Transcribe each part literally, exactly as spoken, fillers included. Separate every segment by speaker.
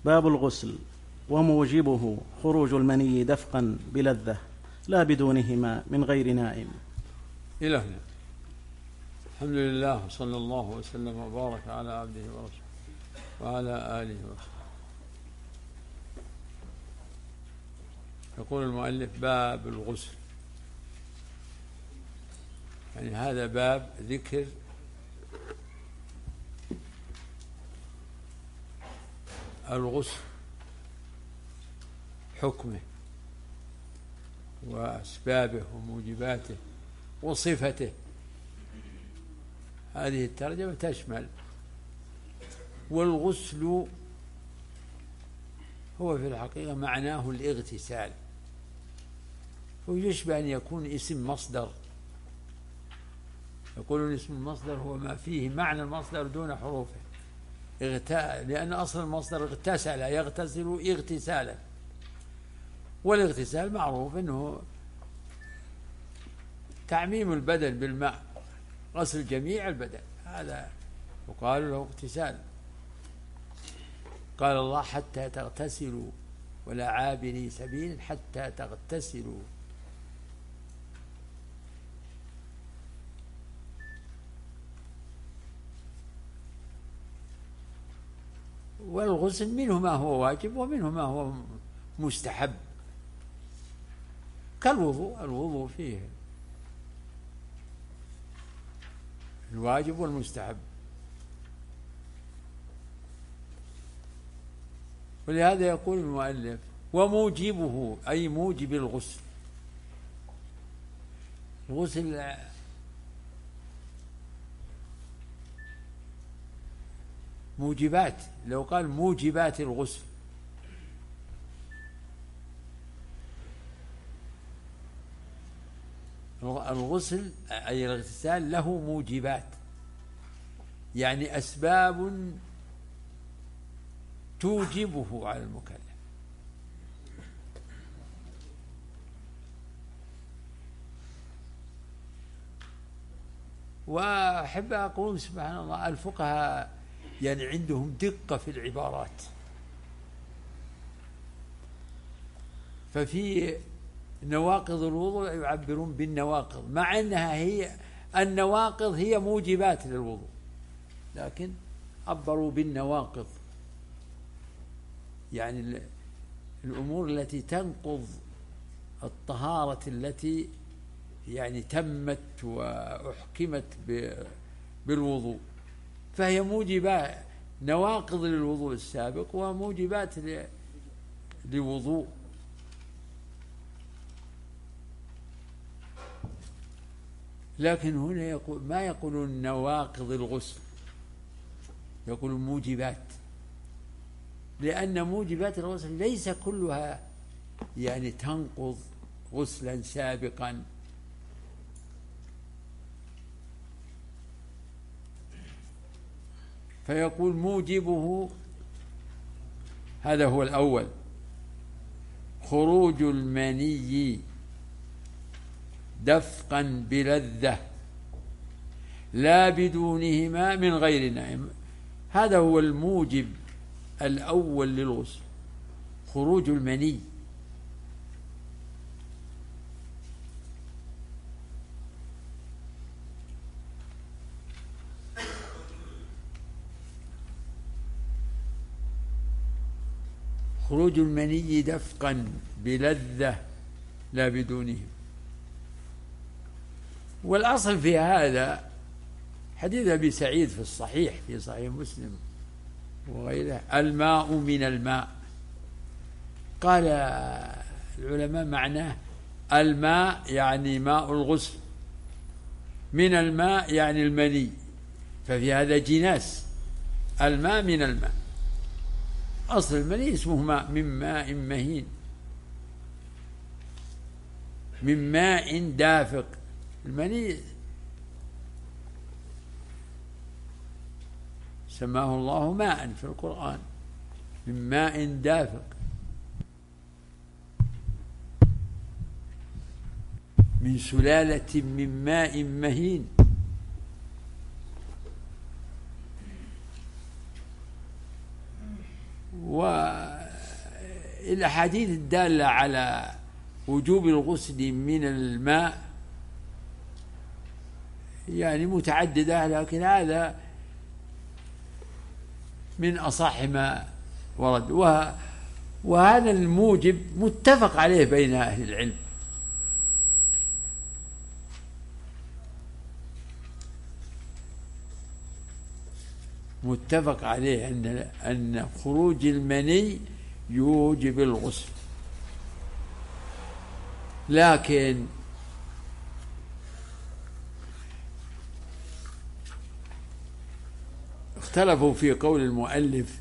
Speaker 1: باب الغسل وموجبه خروج المني دفقا بلذة لا بدونهما من غير نائم.
Speaker 2: إلى هنا. الحمد لله وصلى الله وسلم وبارك على عبده ورسوله وعلى آله وصحبه. يقول المؤلف باب الغسل، يعني هذا باب ذكر الغسل، حكمه وأسبابه وموجباته وصفته. هذه الترجمة تشمل. والغسل هو في الحقيقة معناه الاغتسال، ويشبه أن يكون اسم مصدر. يقولون اسم المصدر هو ما فيه معنى المصدر دون حروفه، لأن أصل المصدر اغتسل يغتسل اغتسالا، والاغتسال معروف أنه تعميم البدن بالماء، غسل جميع البدن، هذا يقال له اغتسال. قال الله حتى تغتسلوا ولا عابري سبيل حتى تغتسلوا. والغسل منه ما هو واجب ومنه ما هو مستحب، كالوضوء. الوضوء فيه الواجب والمستحب، ولهذا يقول المؤلف وموجبه أي موجب الغسل. الغسل موجبات، لو قال موجبات الغسل الغسل أي الاغتسال له موجبات، يعني أسباب توجبه على المكلف. وأحب أقول سبحان الله الفقهاء يعني عندهم دقة في العبارات، ففي نواقض الوضوء يعبرون بالنواقض، مع أنها هي النواقض هي موجبات للوضوء، لكن عبروا بالنواقض، يعني الأمور التي تنقض الطهارة التي يعني تمت وأحكمت بالوضوء، فهي موجبات نواقض للوضوء السابق وموجبات للوضوء. لكن هنا يقول ما يقولون نواقض الغسل، يقولون موجبات، لأن موجبات الغسل ليس كلها يعني تنقض غسلا سابقا، فيقول موجبه هذا هو الأول خروج المني دفقا بلذة لا بدونهما من غير نائم. هذا هو الموجب الأول للغسل، خروج المني. خروج المني دفقا بلذة لا بدونه. والأصل في هذا حديث أبي سعيد في الصحيح في صحيح مسلم وغيره، الماء من الماء. قال العلماء معناه الماء يعني ماء الغسل، من الماء يعني المني، ففي هذا جناس، الماء من الماء. أصل المني اسمه ماء، من ماء مهين، من ماء دافق. المني سماه الله ماء في القرآن، من ماء دافق، من سلالة من ماء مهين. و الأحاديث الدالة على وجوب الغسل من الماء يعني متعددة، لكن هذا من أصح ما ورد، وهذا الموجب متفق عليه بين أهل العلم. متفق عليه أن أن خروج المني يوجب الغسل، لكن اختلفوا في قول المؤلف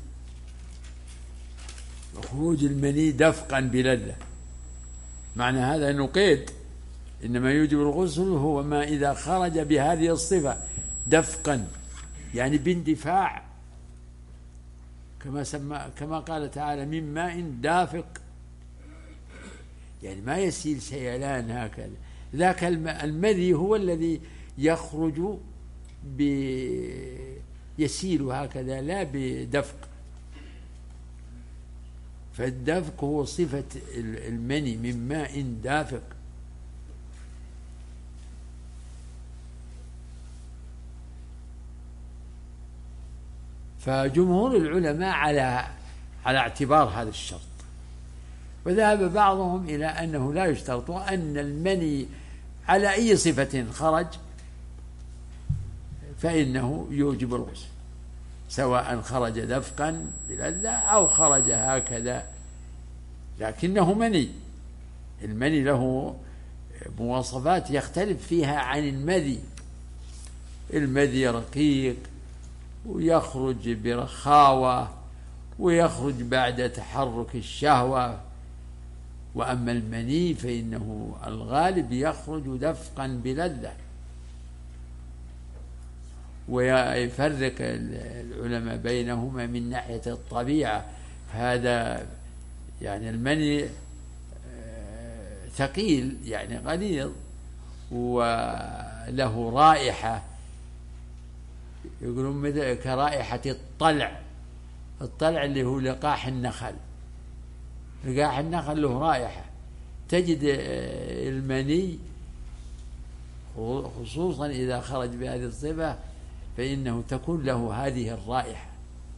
Speaker 2: خروج المني دفقا بلذة. معنى هذا أنه قيد، إنما يوجب الغسل هو ما إذا خرج بهذه الصفة دفقا، يعني باندفاع، كما سمى كما قال تعالى من ماء دافق، يعني ما يسيل سيلان هكذا. ذاك المذي هو الذي يخرج يسيل هكذا لا بدفق، فالدفق هو صفة المني من ماء دافق. فجمهور العلماء على على اعتبار هذا الشرط، وذهب بعضهم إلى أنه لا يشترط، وأن المني على أي صفة خرج فإنه يوجب الغسل، سواء خرج دفقا بلذة أو خرج هكذا، لكنه مني. المني له مواصفات يختلف فيها عن المذي. المذي رقيق ويخرج برخاوة ويخرج بعد تحرك الشهوة، وأما المني فإنه الغالب يخرج دفقا بلذة. ويفرق العلماء بينهما من ناحية الطبيعة، هذا يعني المني ثقيل يعني غليظ وله رائحة، يقولون كرائحة الطلع. الطلع اللي هو لقاح النخل، لقاح النخل له رائحة. تجد المني خصوصا إذا خرج بهذه الصفة فإنه تكون له هذه الرائحة.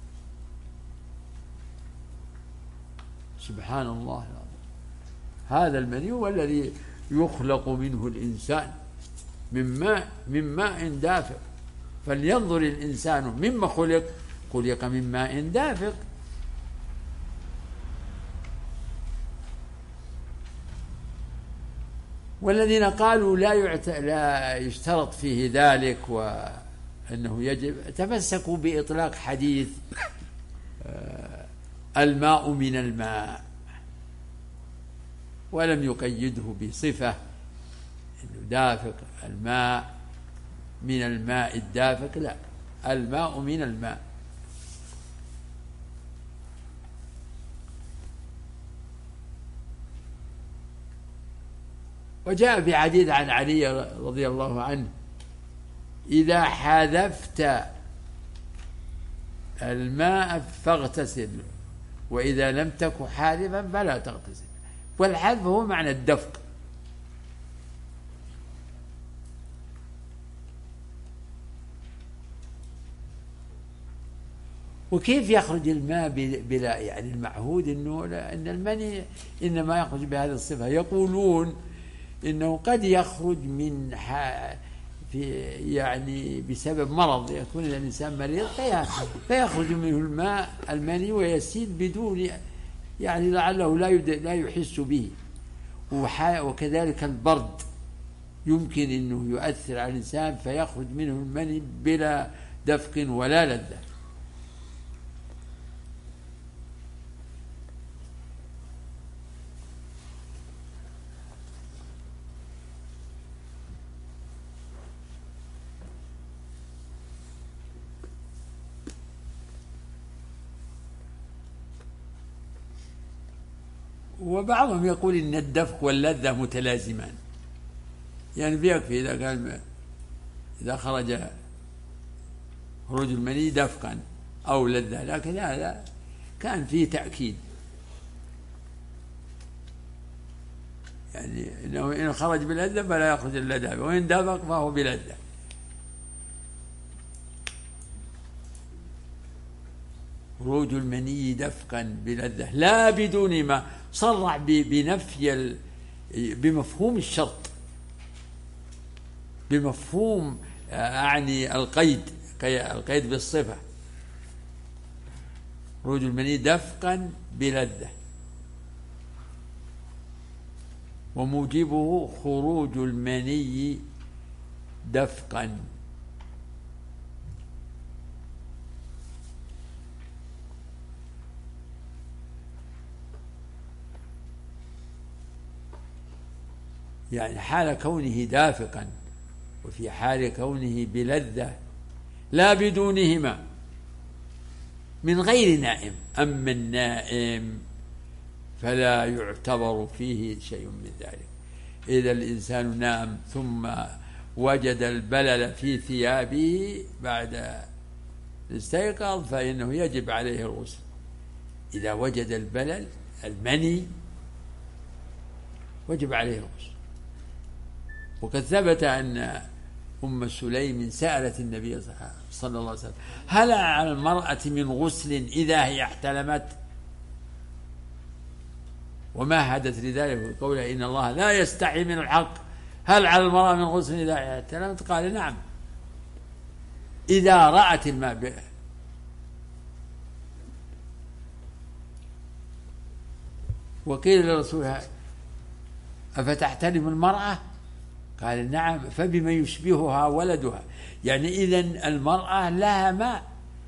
Speaker 2: سبحان الله، هذا المني هو الذي يخلق منه الإنسان من ماء من ماء دافق. فلينظر الإنسان مما خلق، خلق من ماء دافق. والذين قالوا لا يعت... لا يشترط فيه ذلك وأنه يجب، تمسكوا بإطلاق حديث الماء من الماء، ولم يقيده بصفة إنه دافق، الماء من الماء الدافق، لا، الماء من الماء. وجاء في حديث عن علي رضي الله عنه: إذا حذفت الماء فاغتسل، وإذا لم تك حاذفا فلا تغتسل. والحذف هو معنى الدفق. وكيف يخرج الماء بلا، يعني المعهود انه ان المني انما يخرج بهذه الصفه. يقولون انه قد يخرج من في يعني بسبب مرض، يكون الانسان مريض فيخرج منه الماء المني ويسيل بدون، يعني لعله لا لا يحس به. وكذلك البرد يمكن انه يؤثر على الانسان فيخرج منه المني بلا دفق ولا لذة. وبعضهم يقول إن الدفق واللذة متلازمان، يعني بيكفي إذا قال إذا خرج خروج المني دفقا أو لذة، لكن هذا كان فيه تأكيد. يعني إنه إن خرج بلذة فلا يخرج إلا دافق، وإن دافق فهو بلذة. خروج المني دفقا بلذة لا بدون ما، صرح بنفي بمفهوم الشرط، بمفهوم أعني القيد، القيد بالصفة. خروج المني دفقا بلذة، وموجبه خروج المني دفقا. يعني حال كونه دافقا وفي حال كونه بلذة لا بدونهما من غير نائم. أما النائم فلا يعتبر فيه شيء من ذلك. إذا الإنسان نام ثم وجد البلل في ثيابه بعد استيقظ فإنه يجب عليه الغسل. إذا وجد البلل المني وجب عليه الغسل. وقد ثبت أن أم سليم سألت النبي صلى الله عليه وسلم: هل على المرأة من غسل إذا هي احتلمت؟ وما حدث لذلك قوله إن الله لا يستحي من الحق، هل على المرأة من غسل إذا هي احتلمت؟ قال: نعم، إذا رأت الماء به. وقيل لرسولها: أفتحتلم المرأة؟ قال: نعم، فبما يشبهها ولدها. يعني إذن المرأة لها ماء.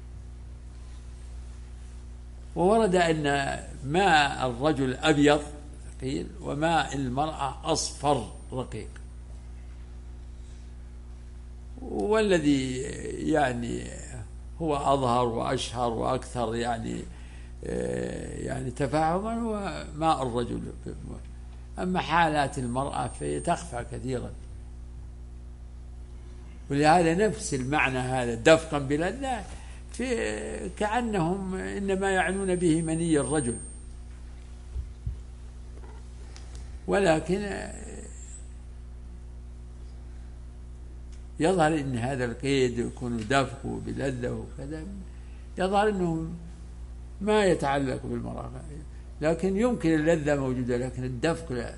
Speaker 2: وورد أن ماء الرجل أبيض ثقيل وماء المرأة أصفر رقيق. والذي يعني هو أظهر وأشهر وأكثر يعني يعني تفاهما هو ماء الرجل. أما حالات المرأة فهي تخفى كثيرا. ولهذا نفس المعنى هذا دفقا بلذة في كأنهم إنما يعنون به مني الرجل، ولكن يظهر إن هذا القيد يكون دفق بلذة وكذا، يظهر أنه ما يتعلق بالمرأة، لكن يمكن اللذة موجودة لكن الدفق لا.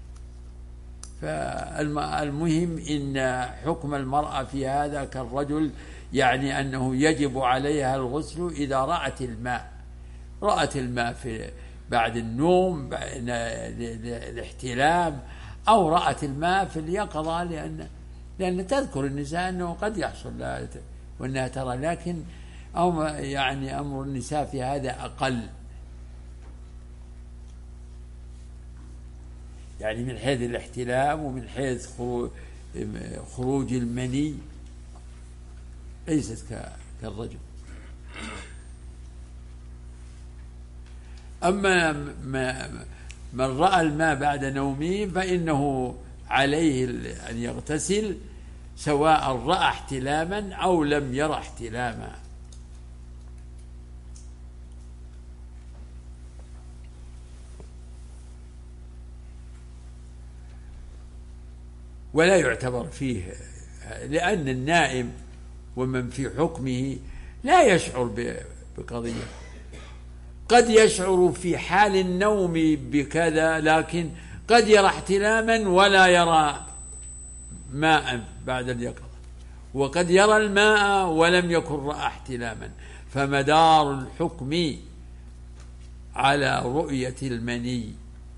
Speaker 2: فالمهم إن حكم المرأة في هذا كالرجل، يعني أنه يجب عليها الغسل إذا رأت الماء، رأت الماء في بعد النوم الاحتلام، أو رأت الماء في اليقظة، لأن لأن تذكر النساء أنه قد يحصل لها وأنها ترى، لكن أو يعني أمر النساء في هذا أقل، يعني من حيث الاحتلام ومن حيث خروج المني ليست كالرجل. أما من رأى الماء بعد نومه فإنه عليه أن يغتسل سواء رأى احتلاما أو لم يرى احتلاما. ولا يعتبر فيه، لأن النائم ومن في حكمه لا يشعر بقضية. قد يشعر في حال النوم بكذا، لكن قد يرى احتلاما ولا يرى ماء بعد اليقظة، وقد يرى الماء ولم يكن رأى احتلاما. فمدار الحكم على رؤية المني.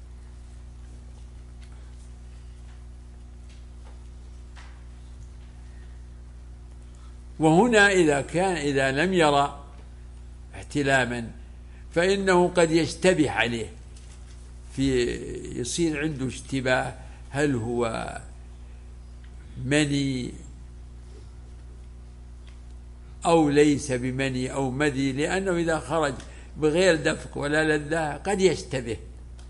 Speaker 2: وهنا إذا كان إذا لم يرى احتلاما فإنه قد يشتبه عليه، في يصير عنده اشتباه، هل هو مني أو ليس بمني أو مذي، لأنه إذا خرج بغير دفق ولا لذة قد يشتبه.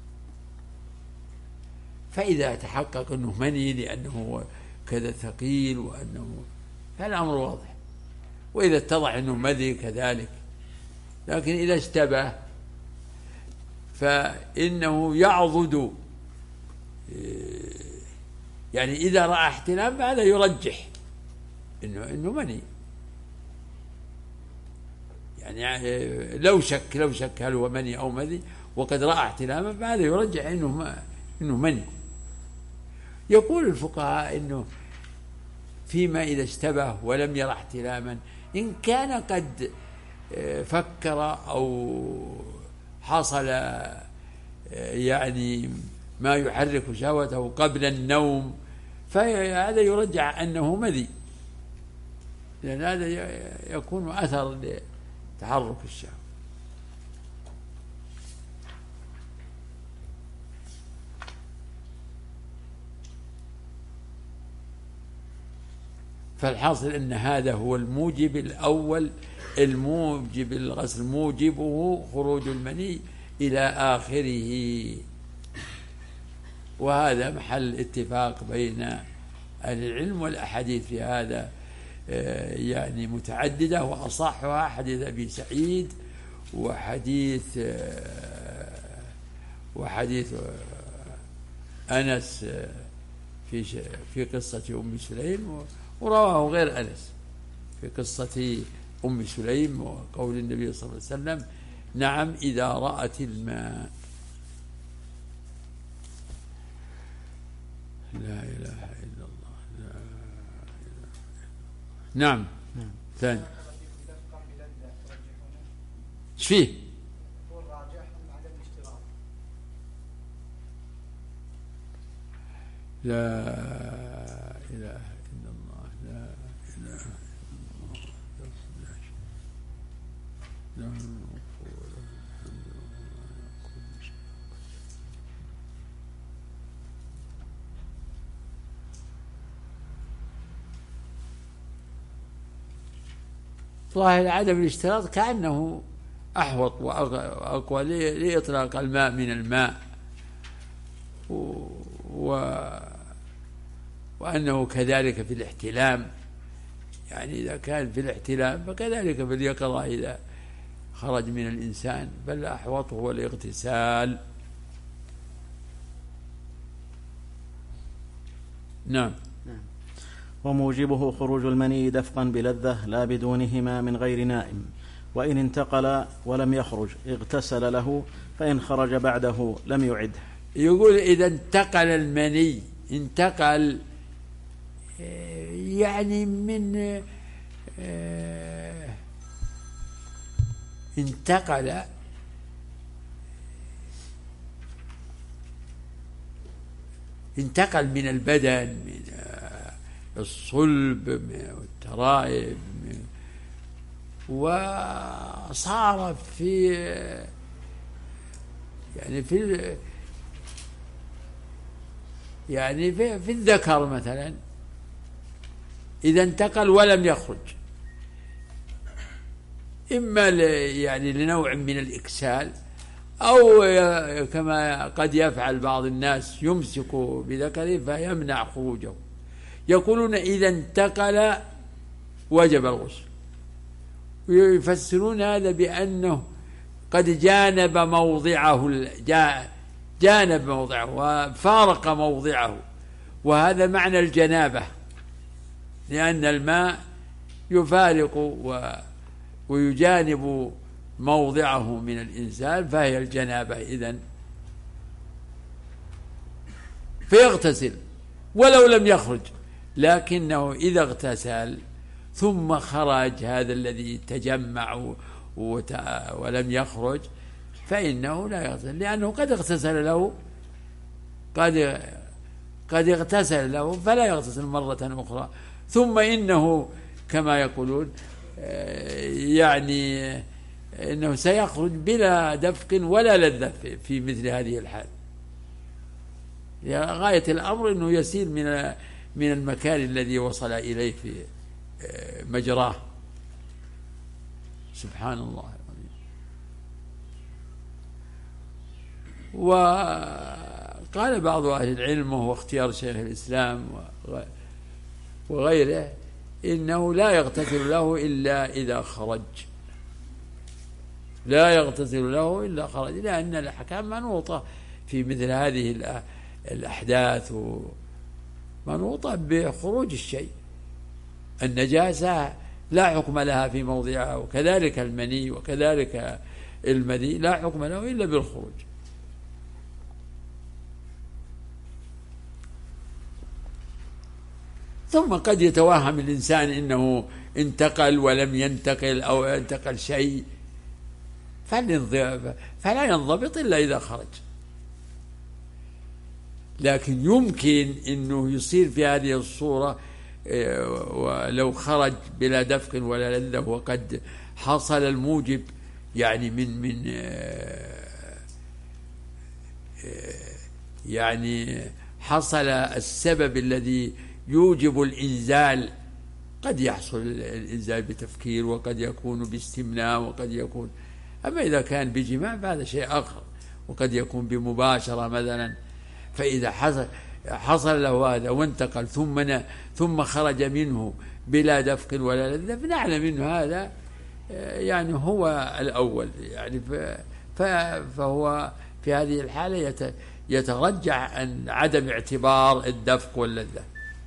Speaker 2: فإذا تحقق أنه مني لأنه كذا ثقيل وأنه، فالأمر واضح. وإذا اتضح أنه مذي كذلك. لكن إذا اشتبه فإنه يعضد يعني إذا رأى احتلام هذا يرجح إنه إنه مني. يعني لو شك لو شك هل هو مني أو مذي وقد رأى احتلاما فهذا يرجح إنه ما إنه مني. يقول الفقهاء إنه فيما إذا اشتبه ولم يرى احتلاما، إن كان قد فكر أو حصل يعني ما يحرك شهوته قبل النوم فهذا يرجع أنه مذي، لأن هذا يكون أثر لتحرك الشهوة. فالحاصل أن هذا هو الموجب الأول، الموجب الغسل موجبه خروج المني إلى آخره، وهذا محل اتفاق بين أهل العلم، والأحاديث في هذا يعني متعددة، وأصحها حديث أبي سعيد وحديث وحديث أنس في في قصة أم سليم، ورواه غير أنس في قصة أم سليم وقول النبي صلى الله عليه وسلم: نعم إذا رأت الماء. لا إله إلا الله، لا إله إلا الله. نعم. نعم. ثاني ايش فيه؟ لا إله إلا الله، لا إله إلا الله، لا ظاهر عدم الاشتراط كأنه أحوط وأقوى لإطلاق الماء من الماء، و وأنه كذلك في الاحتلام، يعني إذا كان في الاحتلام فكذلك في اليقظة إذا خرج من الإنسان، بل أحوط هو الاغتسال. نعم.
Speaker 1: وموجبه خروج المني دفقا بلذة لا بدونهما من غير نائم، وإن انتقل ولم يخرج اغتسل له، فإن خرج بعده لم يعده.
Speaker 2: يقول إذا انتقل المني، انتقل يعني من انتقل انتقل من البدن، من الصلب والترائب، وصار في يعني في يعني في, في الذكر مثلا، إذا انتقل ولم يخرج، إما يعني لنوع من الإكسال، أو كما قد يفعل بعض الناس يمسك بذكره فيمنع خروجه. يقولون إذا انتقل وجب الغسل، ويفسرون هذا بأنه قد جانب موضعه، جانب موضعه وفارق موضعه، وهذا معنى الجنابة، لأن الماء يفارق ويجانب موضعه من الإنسان، فهي الجنابة إذن، فيغتسل ولو لم يخرج. لكنه إذا اغتسل ثم خرج هذا الذي تجمع ولم يخرج فإنه لا يغتسل، لأنه قد اغتسل له قد قد اغتسل له فلا يغتسل مرة أخرى. ثم إنه كما يقولون يعني إنه سيخرج بلا دفق ولا لذة في مثل هذه الحال. غاية الأمر أنه يسير من من المكان الذي وصل إليه في مجراه. سبحان الله. وقال بعض أهل العلم وهو اختيار شيخ الإسلام وغيره إنه لا يغتسل له إلا إذا خرج، لا يغتسل له إلا خرج، لأن الأحكام منوطة في مثل هذه الأحداث منوطة بخروج الشيء. النجاسة لا حكم لها في موضعها، وكذلك المني وكذلك المذي لا حكم له إلا بالخروج. ثم قد يتوهم الإنسان إنه انتقل ولم ينتقل أو انتقل شيء، فلا ينضبط إلا إذا خرج. لكن يمكن أنه يصير في هذه الصورة ولو خرج بلا دفق ولا لذة، وقد حصل الموجب يعني من من يعني حصل السبب الذي يوجب الإنزال. قد يحصل الإنزال بتفكير، وقد يكون باستمناء، وقد يكون، أما إذا كان بجماع فهذا شيء آخر، وقد يكون بمباشرة مثلا. فإذا حصل حصل له هذا وانتقل ثم ثم خرج منه بلا دفق ولا لذة، فنعلم منه هذا يعني هو الأول، يعني فهو في هذه الحالة يترجح أن عدم اعتبار الدفق واللذة،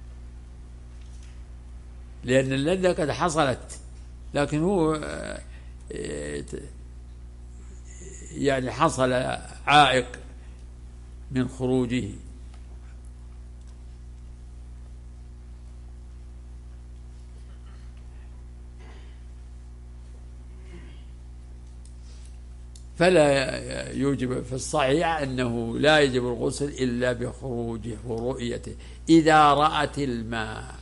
Speaker 2: لأن اللذة قد حصلت، لكن هو يعني حصل عائق من خروجه. فلا يوجب في الصحيح أنه لا يجب الغسل إلا بخروجه ورؤيته إذا رأت الماء.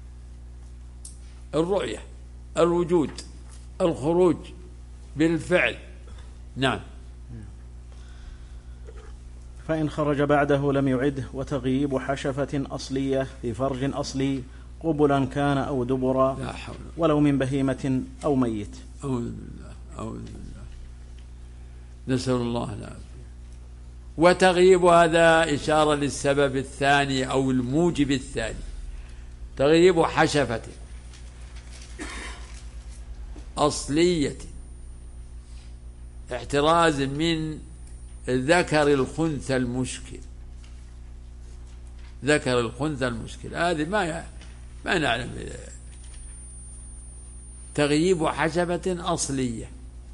Speaker 2: الرؤية، الوجود، الخروج بالفعل. نعم.
Speaker 1: فإن خرج بعده لم يعده. وتغييب حشفة أصلية في فرج أصلي قبلا كان أو دبرا ولو من بهيمة أو ميت.
Speaker 2: أعوذ بالله أعوذ بالله، نسأل الله العافية. وتغييب هذا إشارة للسبب الثاني أو الموجب الثاني. تغييب حشفة أصلية، احتراز من ذكر الخنثى المشكل. ذكر الخنثى المشكل هذه ما ما نعلم. تغييب حشفة أصلية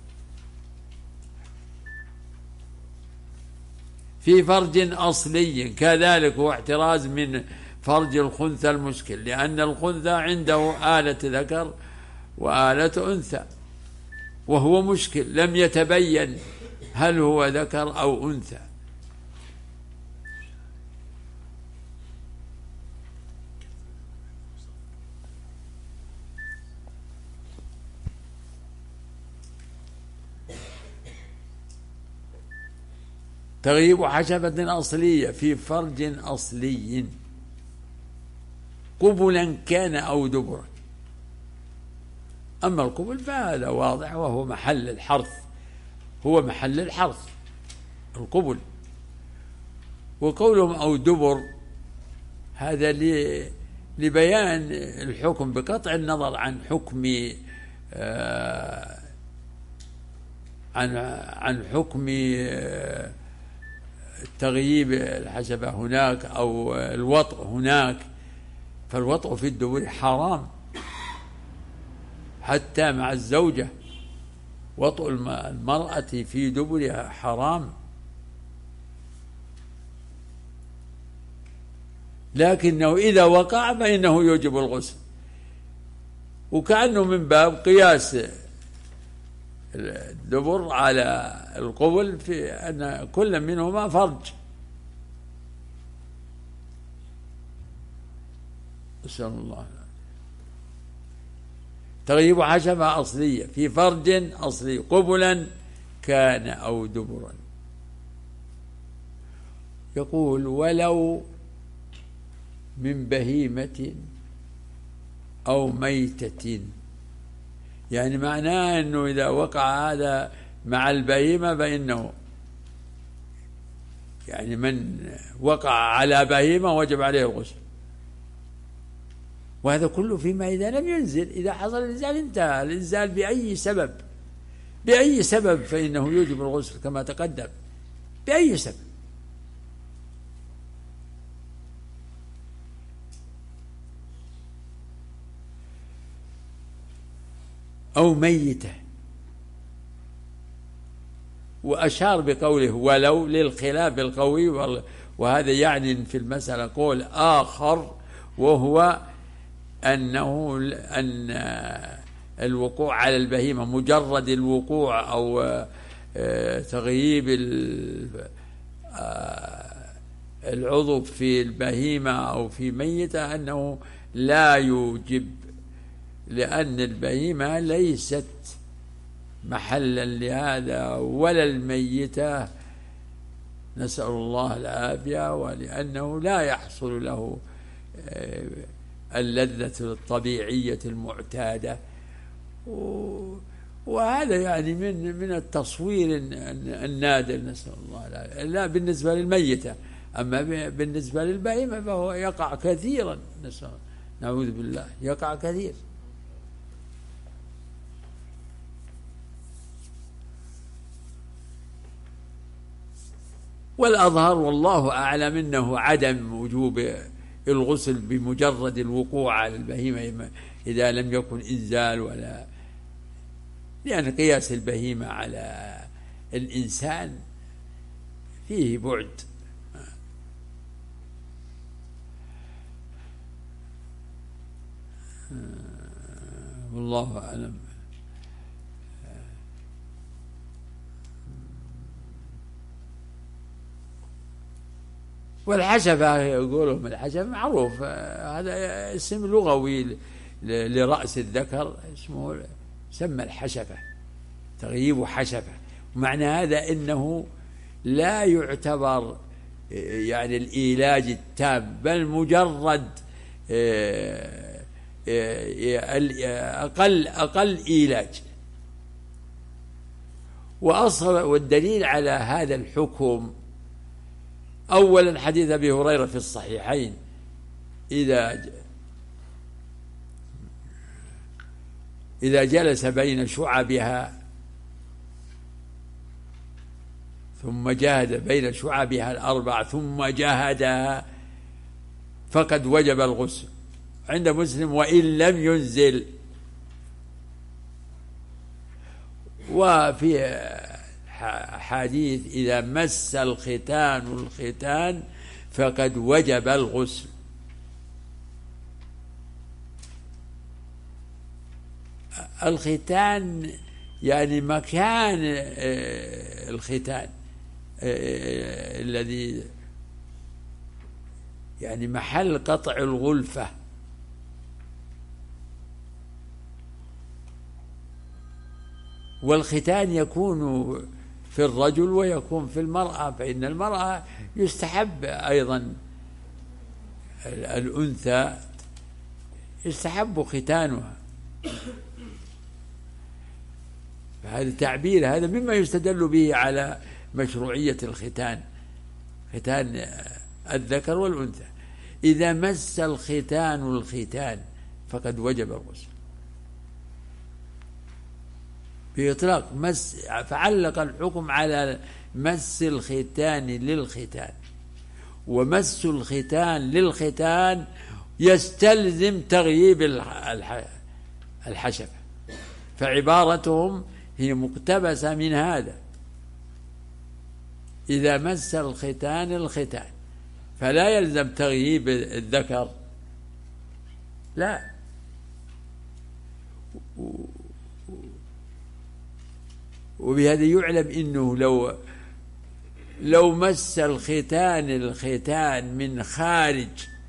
Speaker 2: في فرج أصلي كذلك هو احتراز من فرج الخنثى المشكل، لأن الخنثى عنده آلة ذكر وآلة أنثى، وهو مشكل لم يتبين هل هو ذكر أو أنثى. تغييب حشفة أصلية في فرج أصلي قبلا كان أو دبرا. أما القبل فهذا واضح وهو محل الحرث، هو محل الحرث القبل. وقولهم أو دبر هذا لبيان الحكم بقطع النظر عن حكم آه عن عن حكم آه التغييب الحشفة هناك أو الوطء هناك. فالوطء في الدبر حرام حتى مع الزوجة، وطء المرأة في دبرها حرام، لكنه إذا وقع فإنه يوجب الغسل. وكأنه من باب قياس الدبر على القبل في أن كل منهما فرج. أسأل الله. تغييب حشفة أصلية في فرج أصلي قبلا كان أو دبرا. يقول ولو من بهيمة أو ميتة، يعني معناه أنه إذا وقع هذا مع البهيمة فإنه يعني من وقع على بهيمة وجب عليه الغسل. وهذا كله فيما إذا لم ينزل. إذا حصل الإنزال انتهى. الإنزال بأي سبب بأي سبب فإنه يوجب الغسل كما تقدم، بأي سبب. أو ميتة. وأشار بقوله ولو للخلاف القوي، وهذا يعني في المسألة قول آخر، وهو أنه أن الوقوع على البهيمة مجرد الوقوع أو تغييب العضو في البهيمة أو في ميتة أنه لا يوجب، لأن البهيمة ليست محلا لهذا ولا الميتة، نسأل الله العافية، ولأنه لا يحصل له اللذة الطبيعية المعتادة. وهذا يعني من من التصوير النادر، نسأل الله العافية، لا بالنسبة للميتة. أما بالنسبة للبهيمة فهو يقع كثيرا، نسأل نعوذ بالله، يقع كثير. والأظهر والله أعلم أنه عدم وجوب الغسل بمجرد الوقوع على البهيمة إذا لم يكن إنزال، ولا لأن قياس البهيمة على الإنسان فيه بعد. والله أعلم. والحشفة يقولون الحشفة معروف، هذا اسم لغوي لرأس الذكر، اسمه سمى الحشفة، تغييب حشفة. ومعنى هذا أنه لا يعتبر يعني الإيلاج التام، بل مجرد أقل أقل إيلاج. وأصل والدليل على هذا الحكم أولا حديث أبي هريرة في الصحيحين: إذا إذا جلس بين شعبها ثم جاهد بين شعبها الأربع ثم جاهدها فقد وجب الغسل. عند مسلم: وإن لم ينزل. وفي حديث: إذا مس الختان الختان فقد وجب الغسل. الختان يعني مكان الختان الذي يعني محل قطع الغلفة. والختان يكون في الرجل ويكون في المرأة، فإن المرأة يستحب أيضا الأنثى يستحب ختانها. فهذا التعبير هذا مما يستدل به على مشروعية الختان، ختان الذكر والأنثى. إذا مس الختان الختان فقد وجب الغسل بإطلاق. مس فعلق الحكم على مس الختان للختان، ومس الختان للختان يستلزم تغييب الحشفة، فعبارتهم هي مقتبسة من هذا: إذا مس الختان الختان، فلا يلزم تغييب الذكر، لا. وبهذا يعلم إنه لو لو مس الختان الختان من خارج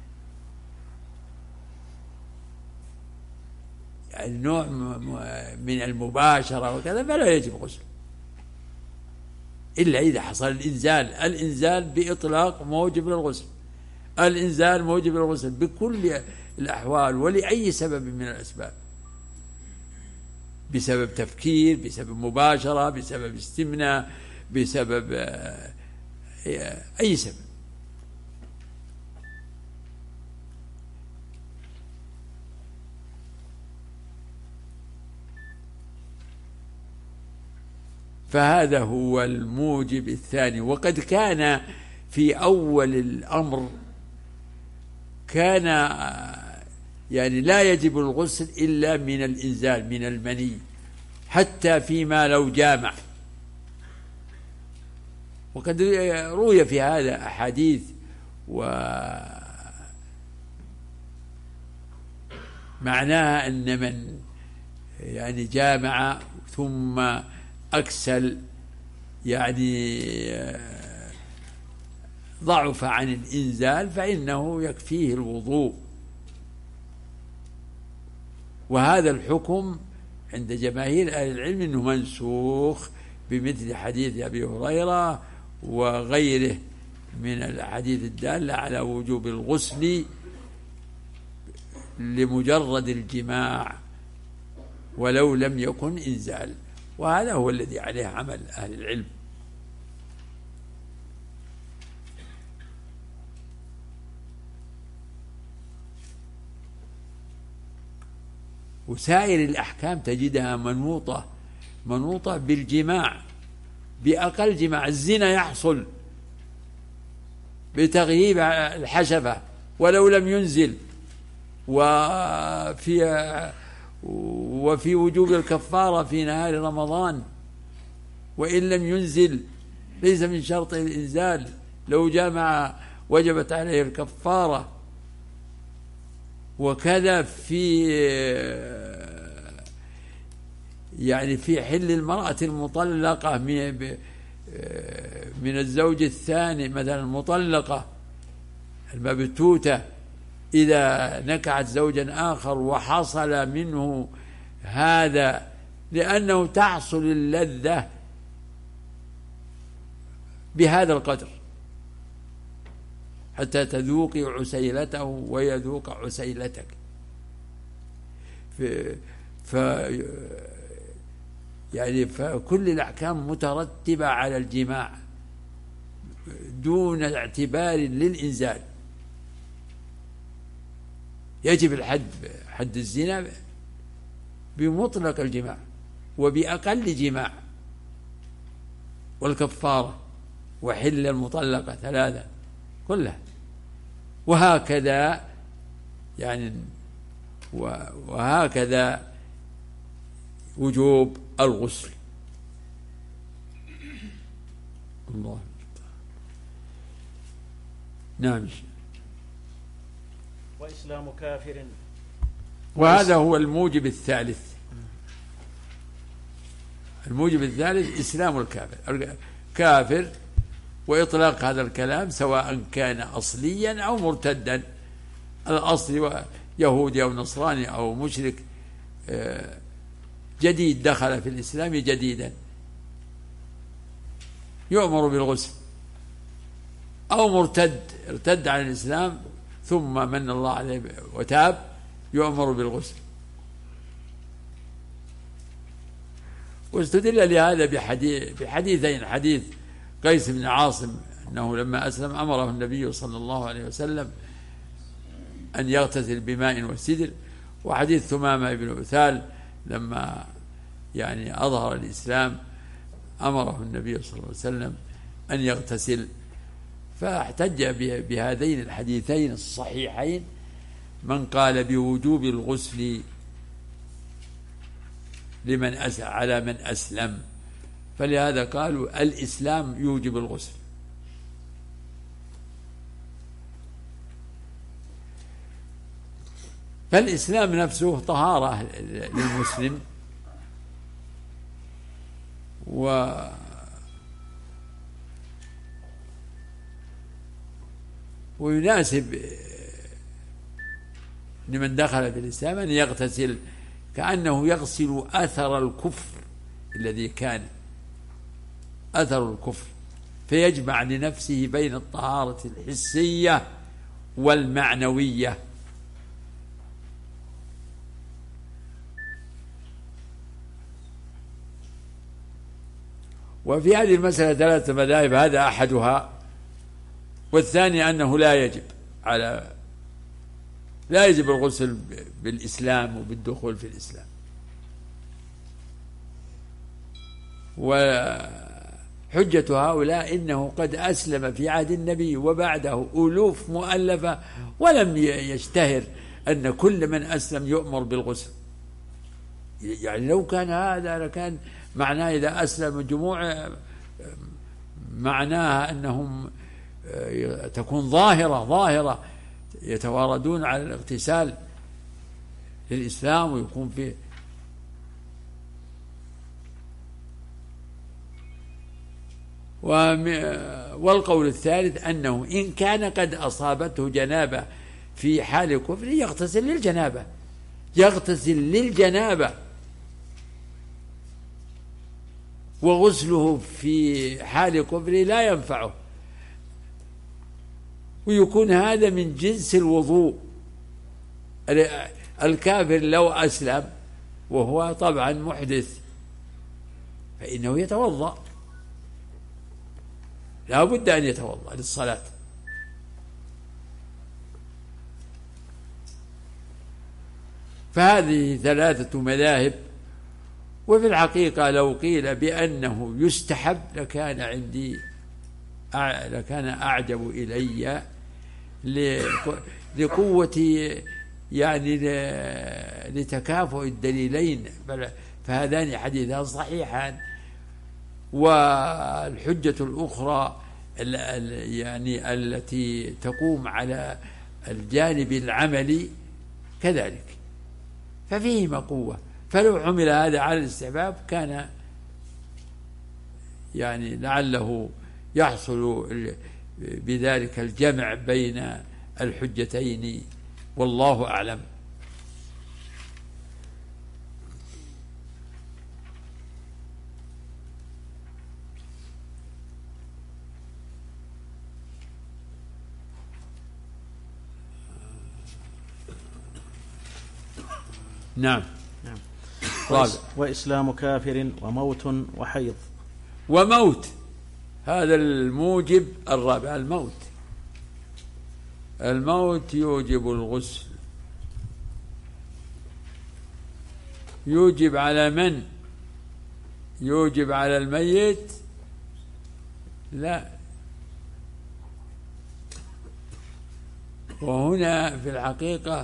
Speaker 2: يعني نوع من المباشرة وكذا فلا يجب غسل، إلا إذا حصل الإنزال. الإنزال بإطلاق موجب للغسل، الإنزال موجب للغسل بكل الأحوال ولأي سبب من الأسباب، بسبب تفكير، بسبب مباشرة، بسبب استمناء، بسبب أي سبب. فهذا هو الموجب الثاني. وقد كان في أول الأمر كان يعني لا يجب الغسل إلا من الإنزال، من المني، حتى فيما لو جامع. وقد روي في هذا أحاديث، ومعناها أن من يعني جامع ثم أكسل يعني ضعف عن الإنزال فإنه يكفيه الوضوء. وهذا الحكم عند جماهير أهل العلم أنه منسوخ بمثل حديث أبي هريرة وغيره من الأحاديث الدالة على وجوب الغسل لمجرد الجماع ولو لم يكن إنزال، وهذا هو الذي عليه عمل أهل العلم. وسائر الأحكام تجدها منوطة منوطة بالجماع، بأقل جماع. الزنا يحصل بتغييب الحشفة ولو لم ينزل، وفي وفي وجوب الكفارة في نهار رمضان وإن لم ينزل ليس من شرط الإنزال، لو جامع وجبت عليه الكفارة. وكذا في يعني في حل المرأة المطلقة من الزوج الثاني، مثلا المطلقة المبتوتة إذا نكحت زوجا آخر وحصل منه هذا، لأنه تحصل اللذة بهذا القدر حتى تذوقي عسيلته ويذوق عسيلتك. ف... ف... يعني فكل الأحكام مترتبة على الجماع دون اعتبار للإنزال. يجب الحد حد الزنا بمطلق الجماع وبأقل جماع، والكفارة وحل المطلقة ثلاثة كلها، وهكذا يعني وهكذا وجوب الغسل. الله. نعم.
Speaker 1: وإسلام كافر،
Speaker 2: وهذا هو الموجب الثالث. الموجب الثالث إسلام الكافر، كافر، وإطلاق هذا الكلام سواء كان أصليا أو مرتدا. الأصل يهودي أو نصراني أو مشرك جديد دخل في الإسلام جديدا يؤمر بالغسل، أو مرتد ارتد عن الإسلام ثم من الله عليه وتاب يؤمر بالغسل. واستدل لهذا بحديث بحديثين: حديث قيس بن عاصم أنه لما أسلم أمره النبي صلى الله عليه وسلم أن يغتسل بماء وسدر، وحديث ثمامة بن أثال لما يعني أظهر الإسلام أمره النبي صلى الله عليه وسلم أن يغتسل. فاحتج بهذين الحديثين الصحيحين من قال بوجوب الغسل لمن أس على من أسلم، فلهذا قالوا الإسلام يوجب الغسل. فالإسلام نفسه طهارة للمسلم، و ويناسب لمن دخل في الإسلام أن يغتسل كأنه يغسل أثر الكفر الذي كان أثر الكفر، فيجمع لنفسه بين الطهارة الحسية والمعنوية. وفي هذه المسألة ثلاثة مذاهب، هذا أحدها، والثاني أنه لا يجب على لا يجب الغسل بالإسلام وبالدخول في الإسلام. وحجة هؤلاء إنه قد أسلم في عهد النبي وبعده ألوف مؤلفة ولم يشتهر أن كل من أسلم يؤمر بالغسل، يعني لو كان هذا لكان معناه إذا أسلم الجموع معناها أنهم تكون ظاهرة ظاهرة يتواردون على الاغتسال للإسلام ويكون فيه. والقول الثالث أنه إن كان قد أصابته جنابة في حال كفر يغتسل للجنابة يغتسل للجنابة وغسله في حال كفر لا ينفعه، ويكون هذا من جنس الوضوء. الكافر لو أسلم وهو طبعا محدث فإنه يتوضأ، لا بد أن يتوضأ للصلاة. فهذه ثلاثة مذاهب. وفي الحقيقة لو قيل بأنه يستحب لكان عندي لكان أعجب إلي لقوة يعني لتكافؤ الدليلين، فهذان حديثان صحيحان. والحجة الأخرى يعني التي تقوم على الجانب العملي كذلك، ففيهما قوة. فلو عمل هذا على الاستحباب كان يعني لعله يحصل بذلك الجمع بين الحجتين، والله أعلم. نعم.
Speaker 1: نعم.
Speaker 2: رابع.
Speaker 1: وإسلام كافر وموت وحيض.
Speaker 2: وموت هذا الموجب الرابع، الموت. الموت يوجب الغسل. يوجب على من؟ يوجب على الميت؟ لا. وهنا في الحقيقة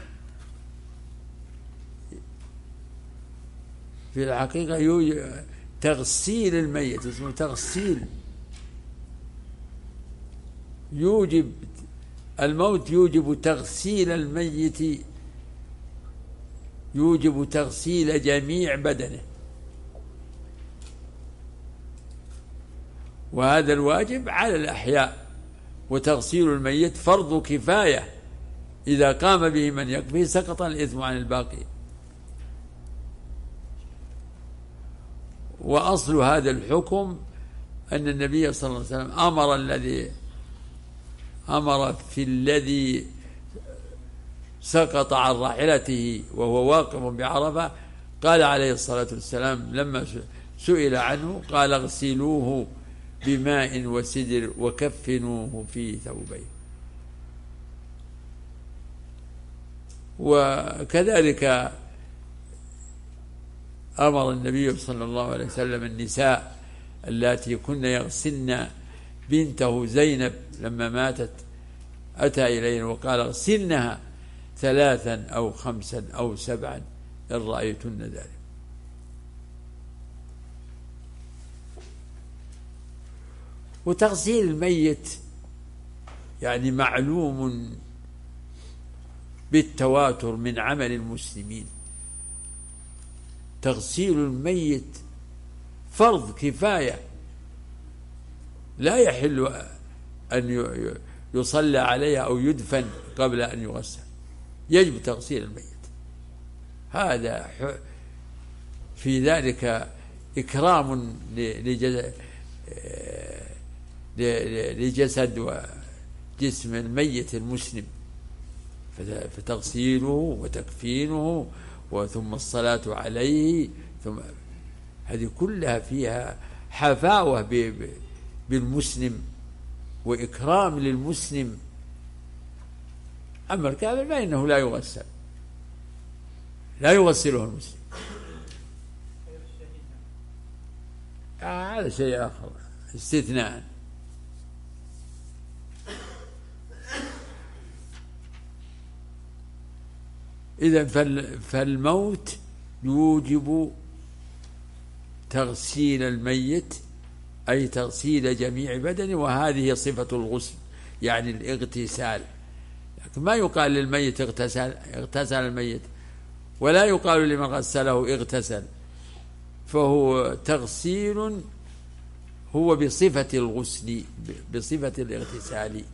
Speaker 2: في الحقيقة يوجب تغسيل الميت، اسمه تغسيل. يوجب الموت يوجب تغسيل الميت، يوجب تغسيل جميع بدنه، وهذا الواجب على الأحياء. وتغسيل الميت فرض كفاية، إذا قام به من يكفيه سقط الإثم عن الباقي. وأصل هذا الحكم أن النبي صلى الله عليه وسلم أمر الذي أمر في الذي سقط عن راحلته وهو واقف بعرفة، قال عليه الصلاة والسلام لما سئل عنه قال اغسلوه بماء وسدر وكفنوه في ثوبين. وكذلك أمر النبي صلى الله عليه وسلم النساء اللاتي كن يغسلن بنته زينب لما ماتت، أتى إلينا وقال اغسلنها ثلاثا أو خمسا أو سبعا إن رأيتن ذلك. وتغسيل الميت يعني معلوم بالتواتر من عمل المسلمين. تغسيل الميت فرض كفاية، لا يحل أن يصلى عليه أو يدفن قبل أن يغسل، يجب تغسيل الميت. هذا في ذلك إكرام لجسد وجسم الميت المسلم، فتغسيله وتكفينه وثم الصلاة عليه، ثم هذه كلها فيها حفاوة بالمسلم وإكرام للمسلم. أما الكافر فإنه لا يغسل، لا يغسله المسلم. هذا شيء آخر استثناء. إذن فالموت يوجب تغسيل الميت، أي تغسيل جميع بدنه، وهذه صفة الغسل يعني الاغتسال. لكن ما يقال للميت اغتسل اغتسل الميت، ولا يقال لمن غسله اغتسل، فهو تغسيل هو بصفة الغسل، بصفة الاغتسال.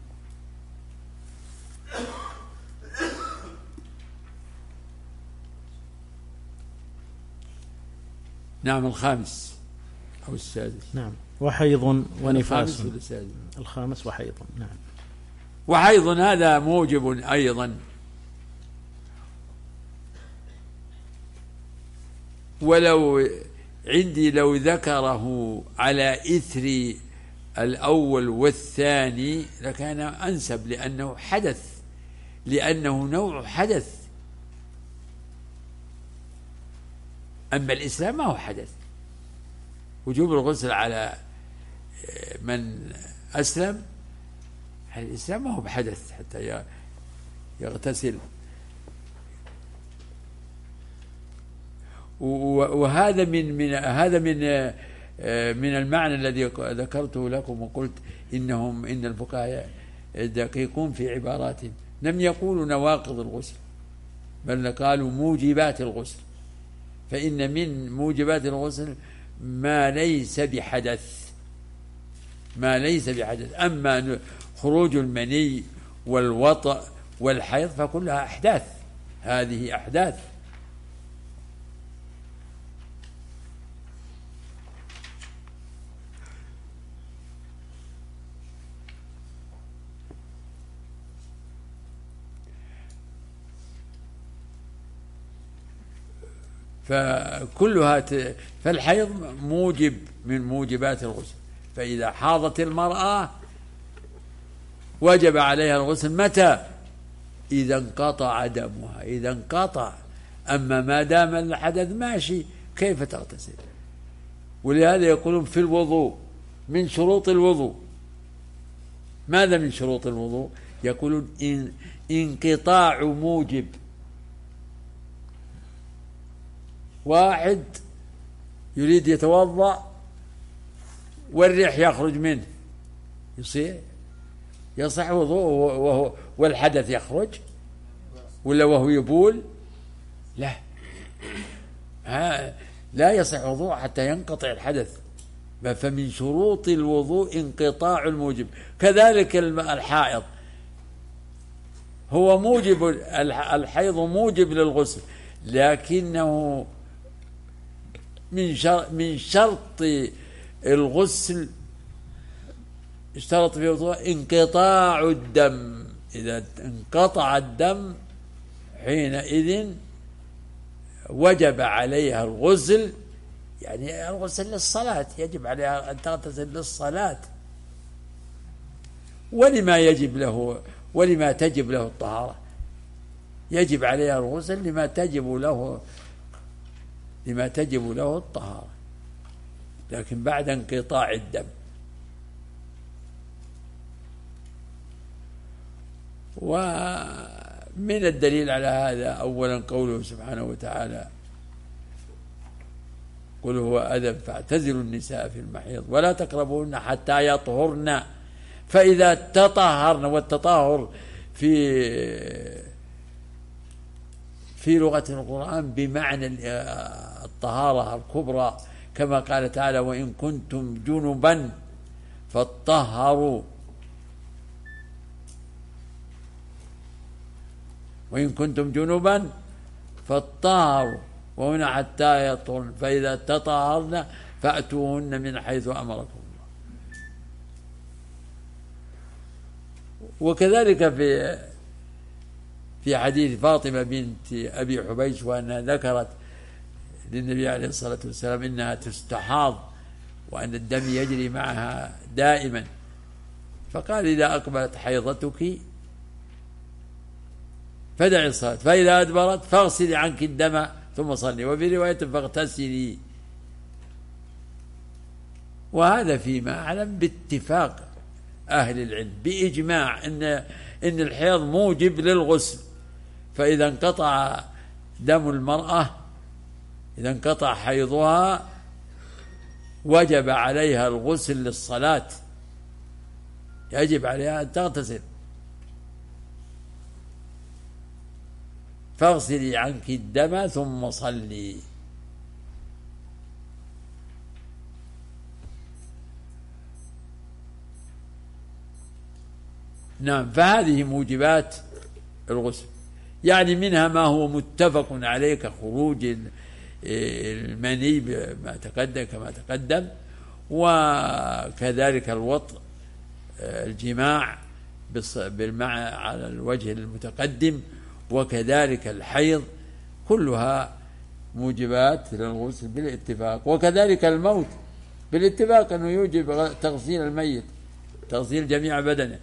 Speaker 2: نعم. الخامس أو السادس.
Speaker 1: نعم. وحيض ونفاس.
Speaker 2: الخامس,
Speaker 1: الخامس وحيض. نعم.
Speaker 2: وحيض هذا موجب أيضا، ولو عندي لو ذكره على إثر الأول والثاني لكان أنسب، لأنه حدث، لأنه نوع حدث. أما الإسلام ما هو حدث. وجوب الغسل على من أسلم، الإسلام ما هو بحدث حتى يغتسل. وهذا من من هذا من من المعنى الذي ذكرته لكم، وقلت إنهم إن الفقهاء دقيقون في عباراتهم، لم يقولوا نواقض الغسل بل قالوا موجبات الغسل، فإن من موجبات الغسل ما ليس بحدث، ما ليس بحدث. أما خروج المني والوطأ والحيض فكلها أحداث، هذه أحداث. فكلها فالحيض موجب من موجبات الغسل، فإذا حاضت المرأة وجب عليها الغسل. متى؟ إذا انقطع دمها، إذا انقطع. أما ما دام الحدث ماشي كيف تغتسل؟ ولهذا يقولون في الوضوء من شروط الوضوء. ماذا من شروط الوضوء؟ يقولون إن انقطاع موجب. واحد يريد يتوضأ والريح يخرج منه، يصير يصح وضوءه وهو والحدث يخرج، ولا وهو يبول؟ لا، لا يصح وضوء حتى ينقطع الحدث. فمن شروط الوضوء انقطاع الموجب. كذلك الحائض هو موجب، الحيض موجب للغسل، لكنه من شرط من شرط الغسل اشترط في الوضوء انقطاع الدم. إذا انقطع الدم حينئذ وجب عليها الغسل، يعني الغسل للصلاة، يجب عليها أن تغتسل للصلاة. ولما يجب له ولما تجب له الطهارة، يجب عليها الغسل لما تجب له لما تجب له الطهارة، لكن بعد انقطاع الدم. ومن الدليل على هذا أولا قوله سبحانه وتعالى: قل هو أذى فاعتزلوا النساء في المحيض ولا تقربوهن حتى يطهرن، فإذا تطهرن، والتطهر في في لغة القرآن بمعنى الطهارة الكبرى، كما قال تعالى: وإن كنتم جنبا فاطهروا، وإن كنتم جنبا فاطهروا، وهنا حتى يطهرن، فإذا تطهرن فأتوهن من حيث أمركم الله. وكذلك في في حديث فاطمة بنت أبي حبيش، وأنها ذكرت للنبي عليه الصلاة والسلام إنها تستحاض وأن الدم يجري معها دائما، فقال: إذا أقبلت حيضتك فدعي الصلاة، فإذا أدبرت فاغسلي عنك الدم ثم صلي، وفي رواية فاغتسلي. وهذا فيما أعلم باتفاق أهل العلم بإجماع إن إن الحيض موجب للغسل، فإذا انقطع دم المرأة إذا انقطع حيضها وجب عليها الغسل للصلاة، يجب عليها أن تغتسل. فاغسلي عنك الدم ثم صلي. نعم. فهذه موجبات الغسل، يعني منها ما هو متفق عليه كخروج المني ما تقدم كما تقدم، وكذلك الوطء الجماع بالمع على الوجه المتقدم، وكذلك الحيض، كلها موجبات للغسل بالاتفاق. وكذلك الموت بالاتفاق أنه يوجب تغسيل الميت، تغسيل جميع بدنه.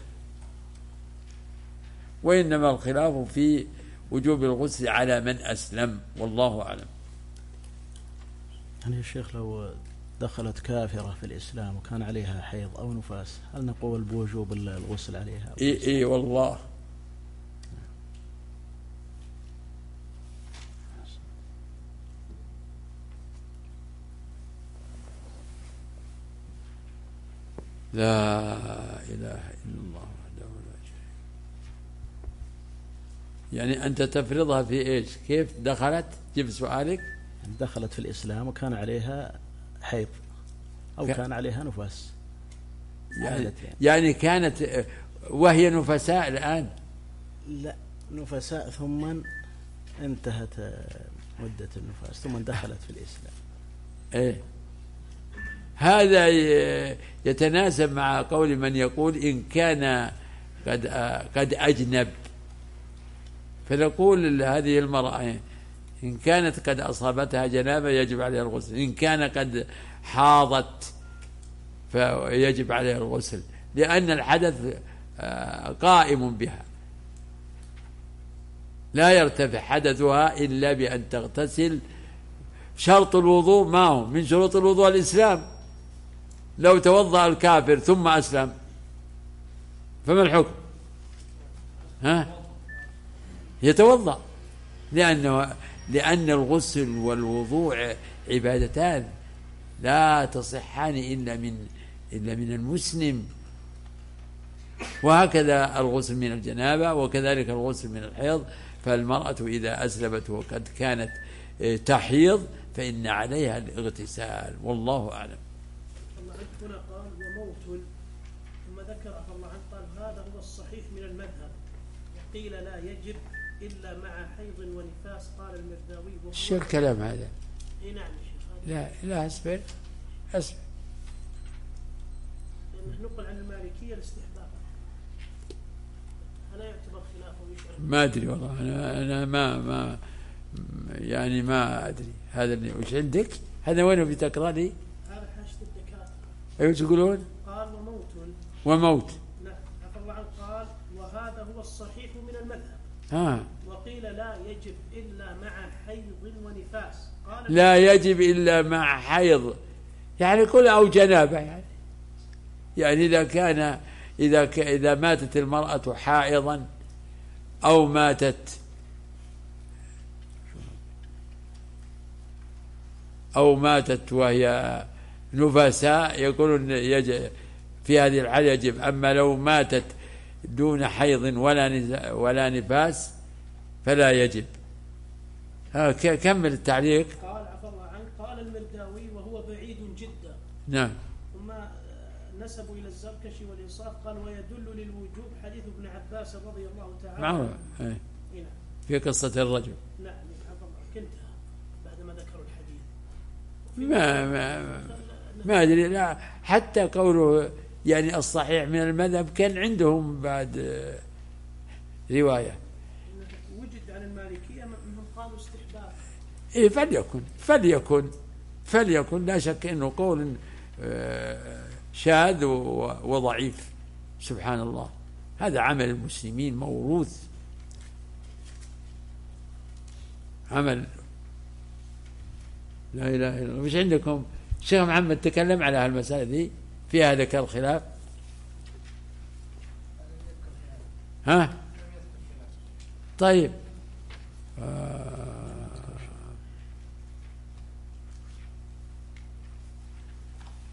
Speaker 2: وإنما الخلاف في وجوب الغسل على من أسلم، والله أعلم.
Speaker 1: يعني يا شيخ لو دخلت كافرة في الإسلام وكان عليها حيض أو نفاس، هل نقول بوجوب الغسل عليها؟
Speaker 2: إي إي والله. لا إله إلا الله وحده لا شريك له. يعني أنت تفرضها في إيش؟ كيف دخلت؟ جيب سؤالك.
Speaker 1: دخلت في الإسلام وكان عليها حيض أو ك... كان عليها نفاس،
Speaker 2: يعني, يعني. يعني كانت وهي نفساء الآن؟
Speaker 1: لا، نفساء ثم انتهت مدة النفاس ثم دخلت في الإسلام.
Speaker 2: إيه، هذا يتناسب مع قول من يقول إن كان قد قد أجنب، فنقول هذه المرأة إن كانت قد أصابتها جنابة يجب عليها الغسل، إن كان قد حاضت فيجب عليها الغسل، لأن الحدث قائم بها، لا يرتفع حدثها إلا بأن تغتسل. شرط الوضوء ما هو من شروط الوضوء الإسلام؟ لو توضأ الكافر ثم أسلم فما الحكم؟ ها؟ يتوضأ، لأنه لأن الغسل والوضوء عبادتان لا تصحان إلا من إلا من المسلم. وهكذا الغسل من الجنابة، وكذلك الغسل من الحيض. فالمرأة إذا أسلمت وقد كانت تحيض فإن عليها الاغتسال، والله أعلم.
Speaker 3: هنا قال وموت، ثم ذكر عفى الله عنه قال هذا هو الصحيح من المذهب، وقيل لا يجب إلا مع حيض ونفاس. قال المرداوي وهو
Speaker 2: شو الكلام هذا؟
Speaker 3: إيه نعم شيخ.
Speaker 2: لا لا اصبر اصبر.
Speaker 3: نقل عن المالكية الاستحباب، هذا يعتبر خلافه ويشرع.
Speaker 2: ما أدري والله، أنا أنا ما ما يعني ما أدري هذا اللي وش عندك؟ هذا وينه بتقرأ لي؟
Speaker 3: هذا حاشية الدكاترة.
Speaker 2: أيوة تقولون؟
Speaker 3: قال وموت.
Speaker 2: وموت.
Speaker 3: نعم عفى الله عنه قال وهذا هو الصحيح من المذهب.
Speaker 2: ها.
Speaker 3: وقيل لا يجب إلا مع حيض ونفاس. قال
Speaker 2: لا يجب إلا مع حيض، يعني كل أو جنابة، يعني يعني إذا كان إذا ك إذا ماتت المرأة حائضا أو ماتت أو ماتت وهي نفساء يقولون يجب في هذه الحالة يجب. أما لو ماتت دون حيض ولا ولا نفاس فلا يجب. ها كمل التعليق.
Speaker 3: قال عفى الله عنه قال المرداوي وهو بعيد جدا.
Speaker 2: نعم.
Speaker 3: ثم نسبوا إلى الزركشي والإنصاف قال ويدل للوجوب حديث ابن عباس رضي الله تعالى
Speaker 2: عنه في قصة الرجل.
Speaker 3: نعم عفى الله كنتها بعدما ذكروا الحديث.
Speaker 2: ما ما ما أدري، لا حتى قوله يعني الصحيح من المذهب كان عندهم بعد رواية
Speaker 3: وجد عن المالكية منهم قالوا استحباب.
Speaker 2: إيه فليكن فليكن فليكن لا شك أنه قول شاذ وضعيف. سبحان الله، هذا عمل المسلمين موروث، عمل لا إله إلا الله. مش عندكم الشيخ محمد تكلم على هالمسألة دي فيها ذكر خلاف؟ ها طيب. آه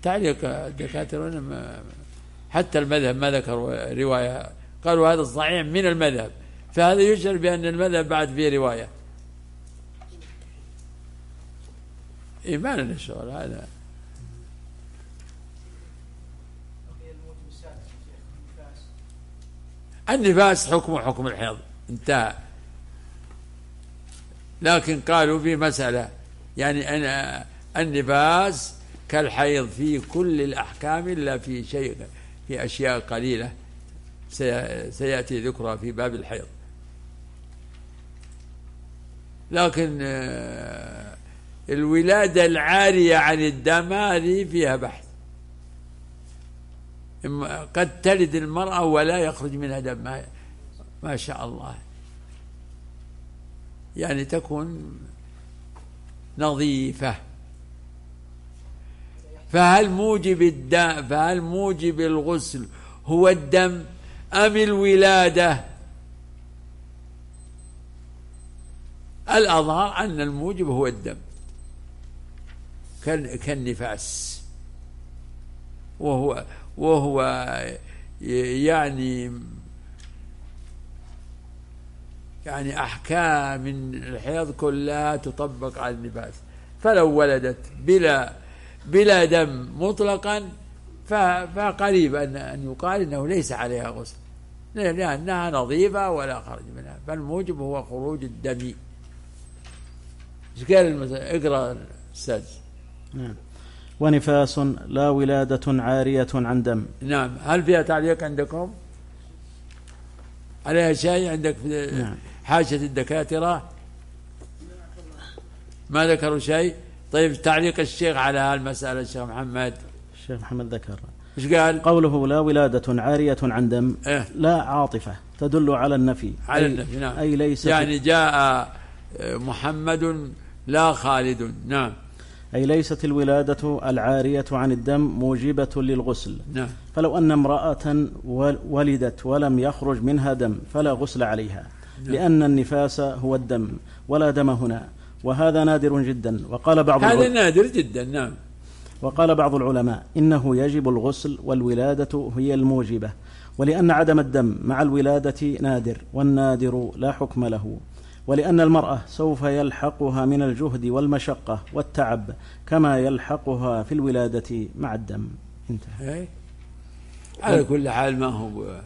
Speaker 2: تعليق الدكاترة حتى المذهب ما ذكروا رواية، قالوا هذا الصحيح من المذهب، فهذا يشعر بأن المذهب بعد فيه رواية. إيمانا الشغل هذا. النفاس حكمه حكم الحيض انتهى، لكن قالوا في مسألة يعني أن النفاس كالحيض في كل الأحكام إلا في شيء، في أشياء قليلة سيأتي ذكرها في باب الحيض. لكن الولادة العارية عن الدم هذه فيها بحث، قد تلد المرأة ولا يخرج منها دم ما, ما شاء الله، يعني تكون نظيفة. فهل موجب الدم فهل موجب الغسل هو الدم أم الولادة؟ الأظهر أن الموجب هو الدم كالنفاس، وهو وهو يعني يعني أحكام الحيض كلها تطبق على النفاس. فلو ولدت بلا بلا دم مطلقا فقريب أن أن يقال إنه ليس عليها غسل لأنها نظيفة ولا خرج منها، فالموجب هو خروج الدم. ايش قال المسألة؟ اقرأ السادس.
Speaker 1: نعم. ونفاس لا ولادة عارية عن دم.
Speaker 2: نعم. هل فيها تعليق عندكم عليها شيء عندك في نعم. حاشية الدكاترة ما ذكروا شيء؟ طيب تعليق الشيخ على هالمسألة الشيخ محمد.
Speaker 1: الشيخ محمد ذكر
Speaker 2: ايش قال؟
Speaker 1: قوله لا ولادة عارية عن دم
Speaker 2: إيه؟
Speaker 1: لا عاطفة تدل على النفي،
Speaker 2: على النفي. نعم.
Speaker 1: أي ليس
Speaker 2: يعني جاء محمد لا خالد. نعم.
Speaker 1: أي ليست الولادة العارية عن الدم موجبة للغسل.
Speaker 2: نعم.
Speaker 1: فلو أن امرأة ولدت ولم يخرج منها دم فلا غسل عليها. نعم. لأن النفاس هو الدم ولا دم هنا، وهذا نادر جدا. وقال بعض
Speaker 2: هذا
Speaker 1: العلماء
Speaker 2: نادر جدا. نعم.
Speaker 1: وقال بعض العلماء إنه يجب الغسل والولادة هي الموجبة، ولأن عدم الدم مع الولادة نادر، والنادر لا حكم له، ولأن المرأة سوف يلحقها من الجهد والمشقة والتعب كما يلحقها في الولادة مع الدم. انتهى.
Speaker 2: على كل حال ما هو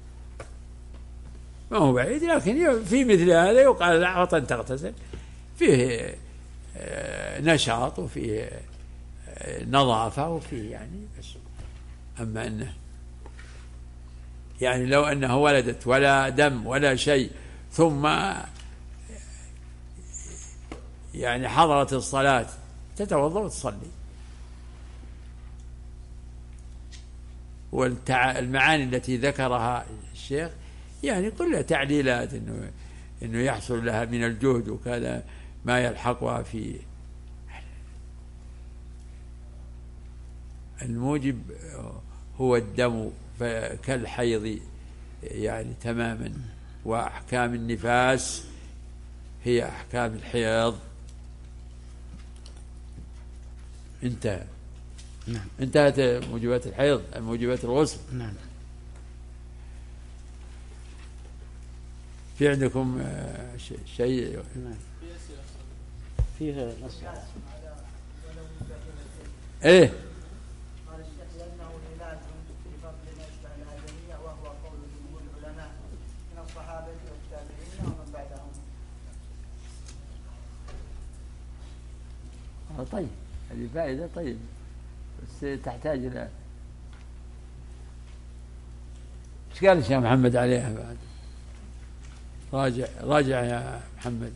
Speaker 2: ما هو بعيد، لكن في مثل هذا يقال لا تغتسل، فيه نشاط وفيه نظافة وفيه يعني بس. أما أنه يعني لو أنها ولدت ولا دم ولا شيء ثم يعني حضرت الصلاة تتوضأ وتصلي، والمعاني التي ذكرها الشيخ يعني كلها تعليلات إنه إنه يحصل لها من الجهد وكذا ما يلحقها في الموجب هو الدم كالحيض يعني تماما، وأحكام النفاس هي أحكام الحيض. انتهى.
Speaker 1: نعم.
Speaker 2: انتهت موجبات الحيض، موجبات الغسل.
Speaker 1: نعم.
Speaker 2: في عندكم شيء؟
Speaker 1: نعم. فيها أسئلة.
Speaker 2: ايه طيب هذه فائدة. طيب بس تحتاج إلى ايش قال الشيخ محمد عليها بعد؟ راجع راجع يا محمد.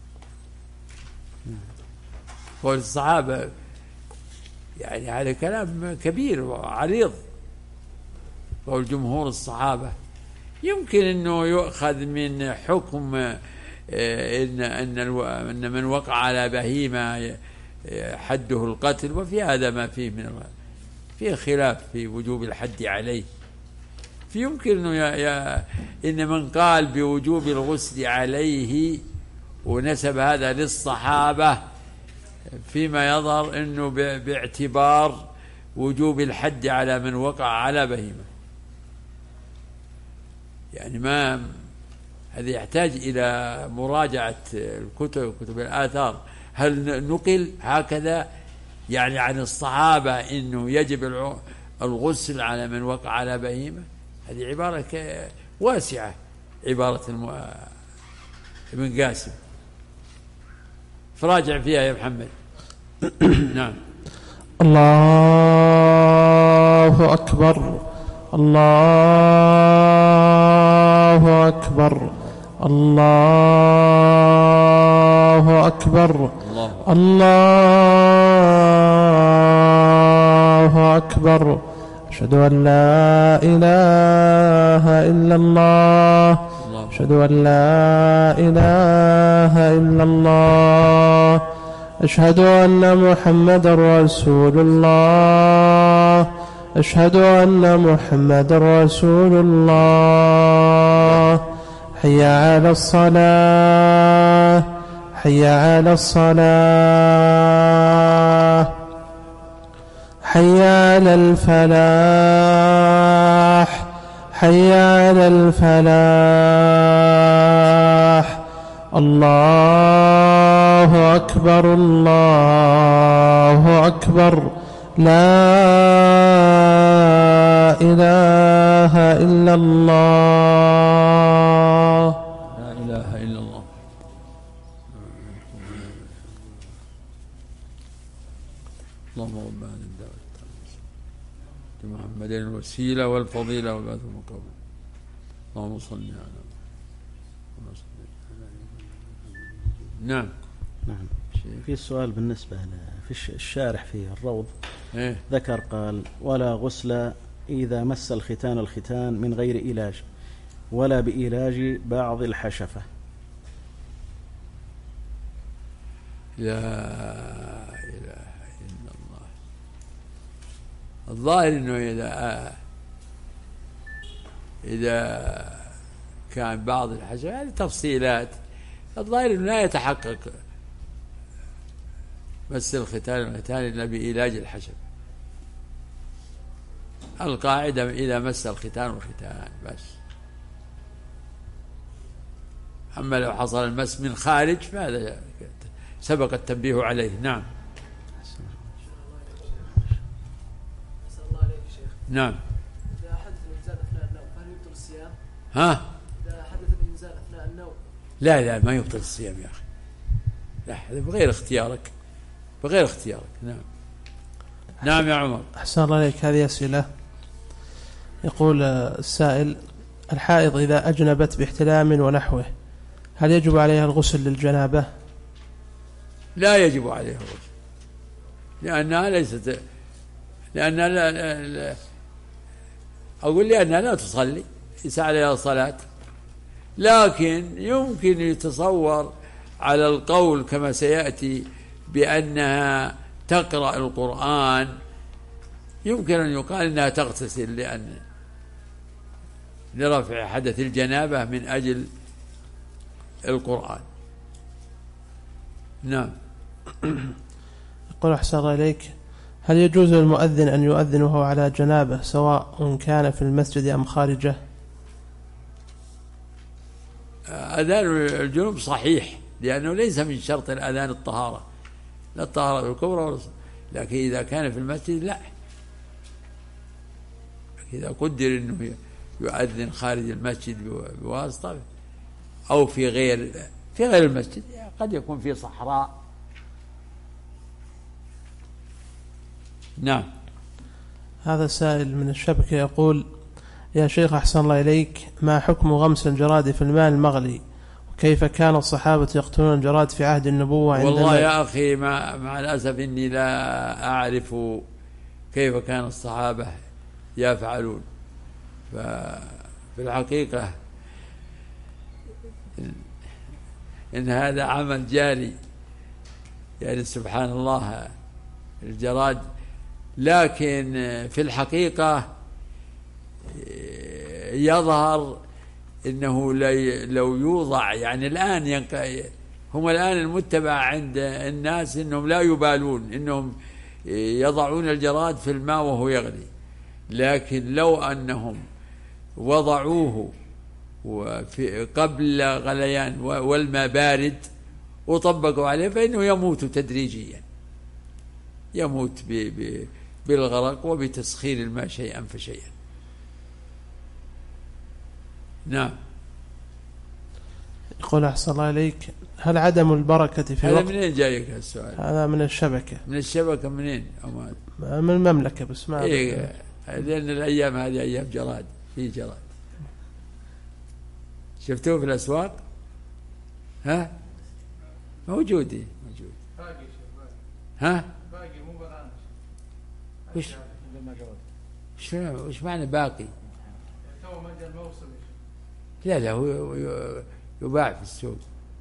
Speaker 2: قول الصحابة يعني هذا كلام كبير وعريض، قول جمهور الصحابة يمكن أنه يؤخذ من حكم إن أن أن من وقع على بهيمة حده القتل، وفي هذا ما فيه من فيه خلاف في وجوب الحد عليه. فيمكن أنه يا يا إن من قال بوجوب الغسل عليه ونسب هذا للصحابة فيما يظهر أنه باعتبار وجوب الحد على من وقع على بهيمة. يعني ما هذا يحتاج إلى مراجعة الكتب كتب الآثار، هل نقل هكذا يعني عن الصحابة إنه يجب الغسل على من وقع على بهيمة؟ هذه عبارة واسعة، عبارة الم... ابن قاسم، فراجع فيها يا محمد. نعم.
Speaker 4: الله أكبر الله أكبر الله أكبر الله أكبر. أشهد أن لا إله إلا الله أشهد أن لا إله إلا الله أشهد أن محمدا رسول الله أشهد أن محمدا رسول الله. حي على الصلاة حي على الصلاة حي على الفلاح حي على الفلاح. الله أكبر الله أكبر. لا إله إلا الله
Speaker 2: لا إله إلا الله. اللهم رب هذه الدعوة محمد الوسيلة والفضيلة والبعث المقبول. اللهم صل على نعم.
Speaker 1: نعم. في سؤال بالنسبة في الشارح في الروض
Speaker 2: إيه؟
Speaker 1: ذكر قال ولا غسل إذا مس الختان الختان من غير إيلاج ولا بإيلاج بعض الحشفة.
Speaker 2: لا إله إلا الله. الظاهر إنه إذا إذا كان بعض الحشفة هذه تفصيلات، الظاهر إنه لا يتحقق مس الختان الختان إلا بإيلاج الحشفة. القاعدة إذا مس الختان والختان بس. أما لو حصل المس من خارج فهذا سبق التنبيه عليه. نعم. نعم.
Speaker 5: إذا حدث الإنزال أثناء النوم فهل يبطل الصيام؟
Speaker 2: ها؟
Speaker 5: إذا حدث الإنزال أثناء النوم.
Speaker 2: لا لا ما يبطل الصيام يا أخي، لا هذا بغير اختيارك بغير اختيارك. نعم. نعم يا عمر.
Speaker 4: أحسن الله عليك. هذه أسئلة. يقول السائل: الحائض إذا أجنبت باحتلام ونحوه هل يجب عليها الغسل للجنابة؟
Speaker 2: لا يجب عليها الغسل، لأنها ليست لأنها لا لا لا أقول لأنها لا تصلي ليس عليها صلاة، لكن يمكن يتصور على القول كما سيأتي بأنها تقرأ القرآن، يمكن أن يقال أنها تغتسل لأن لرفع حدث الجنابة من أجل القرآن. نعم.
Speaker 4: يقول أحسن الله إليك: هل يجوز للمؤذن أن يؤذن وهو على جنابه سواء كان في المسجد أم خارجه؟
Speaker 2: أذان الجنوب صحيح، لأنه ليس من شرط الأذان الطهارة، لا الطهارة الكبرى ولا، لكن إذا كان في المسجد لا، إذا قدر أنه يؤذن خارج المسجد بواسطة أو في غير في غير المسجد، قد يكون في صحراء. نعم.
Speaker 4: هذا سائل من الشبكة يقول: يا شيخ أحسن الله إليك، ما حكم غمس الجراد في الماء المغلي؟ وكيف كان الصحابة يقتلون الجراد في عهد النبوة؟ عندما
Speaker 2: والله يا أخي مع, مع الأسف إني لا أعرف كيف كان الصحابة يفعلون، ففي الحقيقة إن, إن هذا عمل جاري، يعني سبحان الله الجراد، لكن في الحقيقة يظهر إنه لو يوضع، يعني الآن ينق... هم الآن المتبع عند الناس إنهم لا يبالون، إنهم يضعون الجراد في الماء وهو يغلي، لكن لو أنهم وضعوه وفي قبل غليان والماء بارد وطبقوا عليه فإنه يموت تدريجيا، يموت بالغرق وبتسخير الماء شيئا فشيئا. نعم.
Speaker 4: يقول أحسن الله إليك، هل عدم البركة في
Speaker 2: هذا
Speaker 4: وقت؟
Speaker 2: منين جايك السؤال؟
Speaker 4: هذا من الشبكة.
Speaker 2: من الشبكة منين؟
Speaker 4: من المملكة بس ما
Speaker 2: إيه، لأن الأيام هذه أيام جراد، في جراد. شفتوه في الأسواق؟ ها؟ موجود إيه؟ موجود. ها؟ باقي مو برامج. وش؟ وش وش معنى باقي؟
Speaker 6: تو مجى الموسم.
Speaker 2: لا لا هو يباع في السوق.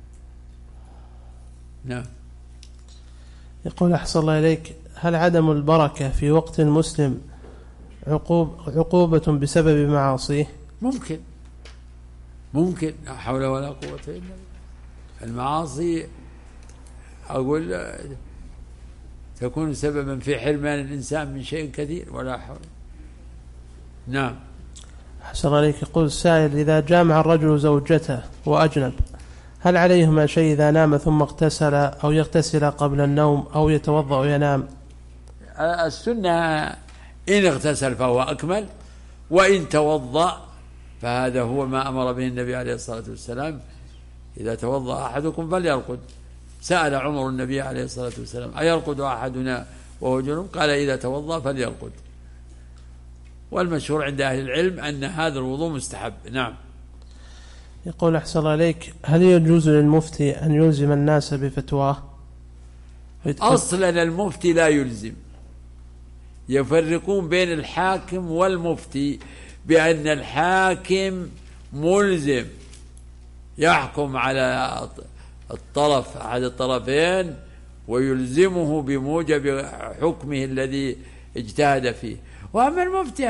Speaker 2: نعم.
Speaker 4: يقول أحسن الله إليك، هل عدم البركة في وقت المسلم عقوب عقوبة بسبب معاصيه؟
Speaker 2: ممكن ممكن لا حول ولا قوة إلا بالله. المعاصي أقول تكون سببا في حرمان الإنسان من شيء كثير ولا حول. نعم.
Speaker 4: أحسن الله إليك، يقول السائل، إذا جامع الرجل زوجته وأجنب هل عليهما شيء إذا نام ثم اغتسل أو يغتسل قبل النوم أو يتوضأ وينام؟
Speaker 2: السنة إن اغتسل فهو أكمل، وإن توضأ فهذا هو ما أمر به النبي عليه الصلاة والسلام، إذا توضأ أحدكم فليرقد. سأل عمر النبي عليه الصلاة والسلام أيرقد أحدنا وهو جنوب؟ قال إذا توضأ فليرقد. والمشهور عند أهل العلم أن هذا الوضوء مستحب. نعم.
Speaker 4: يقول أحسن الله إليك، هل يجوز للمفتي أن يلزم الناس بفتواه؟
Speaker 2: أصلا المفتي لا يلزم، يفرقون بين الحاكم والمفتي بأن الحاكم ملزم يحكم على الطرف أحد الطرفين ويلزمه بموجب حكمه الذي اجتهد فيه، وأما المفتي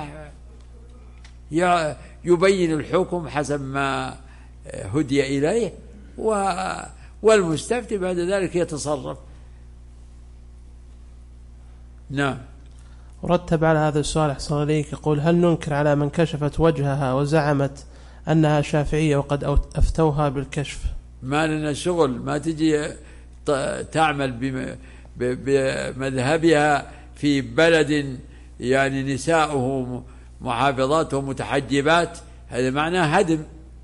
Speaker 2: يبين الحكم حسب ما هدي إليه، والمستفتي بعد ذلك يتصرف. نعم.
Speaker 4: ورتب على هذا السؤال أحسن إليك، يقول هل ننكر على من كشفت وجهها وزعمت أنها شافعية وقد أفتوها بالكشف؟
Speaker 2: ما لنا شغل، ما تجي تعمل بمذهبها في بلد يعني نساؤه محافظات ومتحجبات، هذا معناه هدم.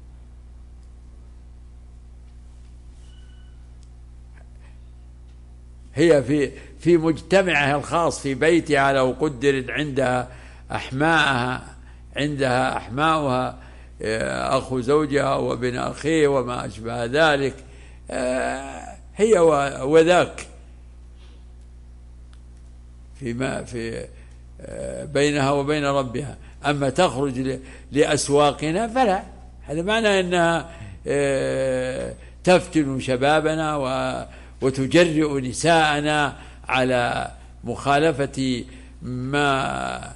Speaker 2: هي في في مجتمعها الخاص في بيتها لو قدر عندها أحماءها عندها أحماؤها أخو زوجها وابن أخيه وما أشبه ذلك، هي وذاك فيما في بينها وبين ربها. أما تخرج لأسواقنا فلا، هذا معنى أنها تفتن شبابنا وتجرئ نساءنا على مخالفة ما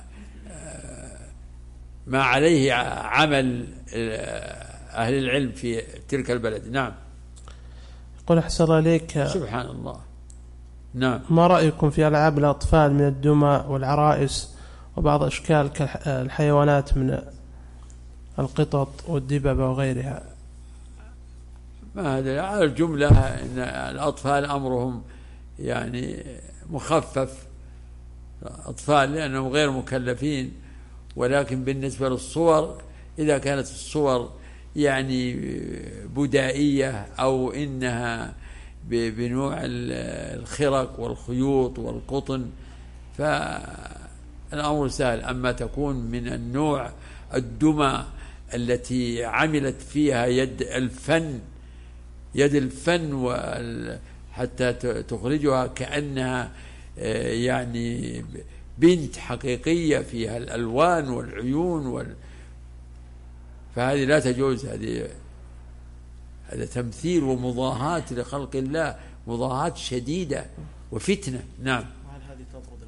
Speaker 2: ما عليه عمل أهل العلم في تلك البلد. نعم.
Speaker 4: قل أحسن الله عليك،
Speaker 2: سبحان الله. نعم.
Speaker 4: ما رأيكم في ألعاب الأطفال من الدمى والعرائس وبعض أشكال الحيوانات من القطط والدببة وغيرها؟
Speaker 2: ما هذا على الجملة إن الأطفال أمرهم يعني مخفف، أطفال لأنهم غير مكلفين، ولكن بالنسبة للصور إذا كانت الصور يعني بدائية أو إنها بنوع الخرق والخيوط والقطن فالأمر سهل. أما تكون من النوع الدمى التي عملت فيها يد الفن يد الفن حتى تخرجها كأنها يعني بنت حقيقية فيها الألوان والعيون وال... فهذه لا تجوز. هذه هذا تمثيل ومضاهاة لخلق الله، مضاهاة شديدة وفتنة. نعم.
Speaker 1: وهل هذه تطرد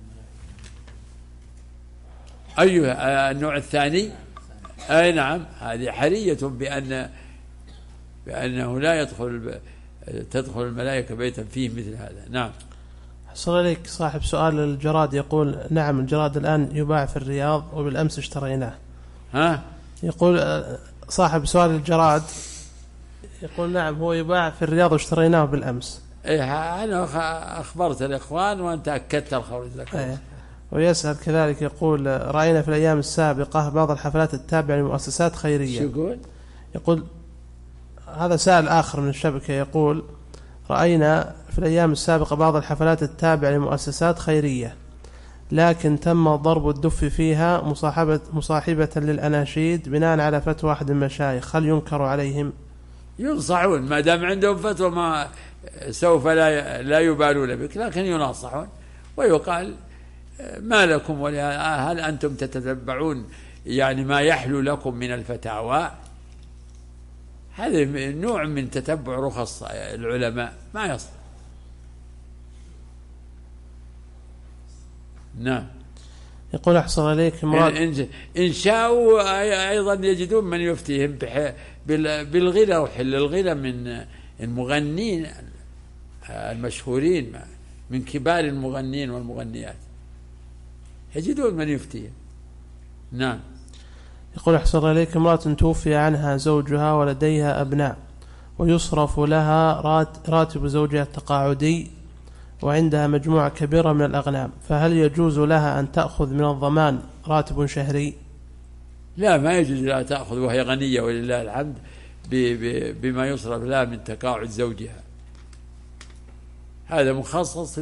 Speaker 1: الملائكة؟
Speaker 2: أيها النوع الثاني؟ أي نعم، هذه حرية بأن بأنه لا يدخل تدخل الملائكة بيتا فيه مثل هذا. نعم.
Speaker 4: حصل لك صاحب سؤال الجراد يقول نعم الجراد الآن يباع في الرياض وبالأمس اشتريناه.
Speaker 2: ها؟
Speaker 4: يقول صاحب سؤال الجراد يقول نعم هو يباع في الرياض واشتريناه بالأمس.
Speaker 2: إيه أنا أخبرت الإخوان وأنت أكدت الخبر.
Speaker 4: إيه. ويسأل كذلك يقول رأينا في الأيام السابقة بعض الحفلات التابعة لمؤسسات خيرية.
Speaker 2: شو يقول؟
Speaker 4: يقول هذا سائل آخر من الشبكة يقول رأينا في الأيام السابقة بعض الحفلات التابعة لمؤسسات خيرية لكن تم ضرب الدف فيها مصاحبة, مصاحبة للأناشيد بناء على فتوى أحد المشايخ، هل ينكر عليهم؟
Speaker 2: ينصحون ما دام عندهم فتوى ما سوف لا لا يبالون بك، لكن ينصحون ويقال ما لكم ولا هل أنتم تتتبعون يعني ما يحلو لكم من الفتاوى. هذا نوع من تتبع رخص العلماء ما يصح. نعم.
Speaker 4: يقول أحسن عليك مراد
Speaker 2: إن, إن شاءوا أيضا يجدون من يفتيهم بالغنى وحل الغنى من المغنين المشهورين من كبار المغنين والمغنيات يجدون من يفتيهم. نعم.
Speaker 4: يقول أحسن عليك امرأة توفي عنها زوجها ولديها أبناء ويصرف لها راتب زوجها التقاعدي وعندها مجموعة كبيرة من الأغنام، فهل يجوز لها أن تأخذ من الضمان راتب شهري؟
Speaker 2: لا، ما يجوز لها تأخذ وهي غنية ولله الحمد بما يصرف لها من تقاعد زوجها. هذا مخصص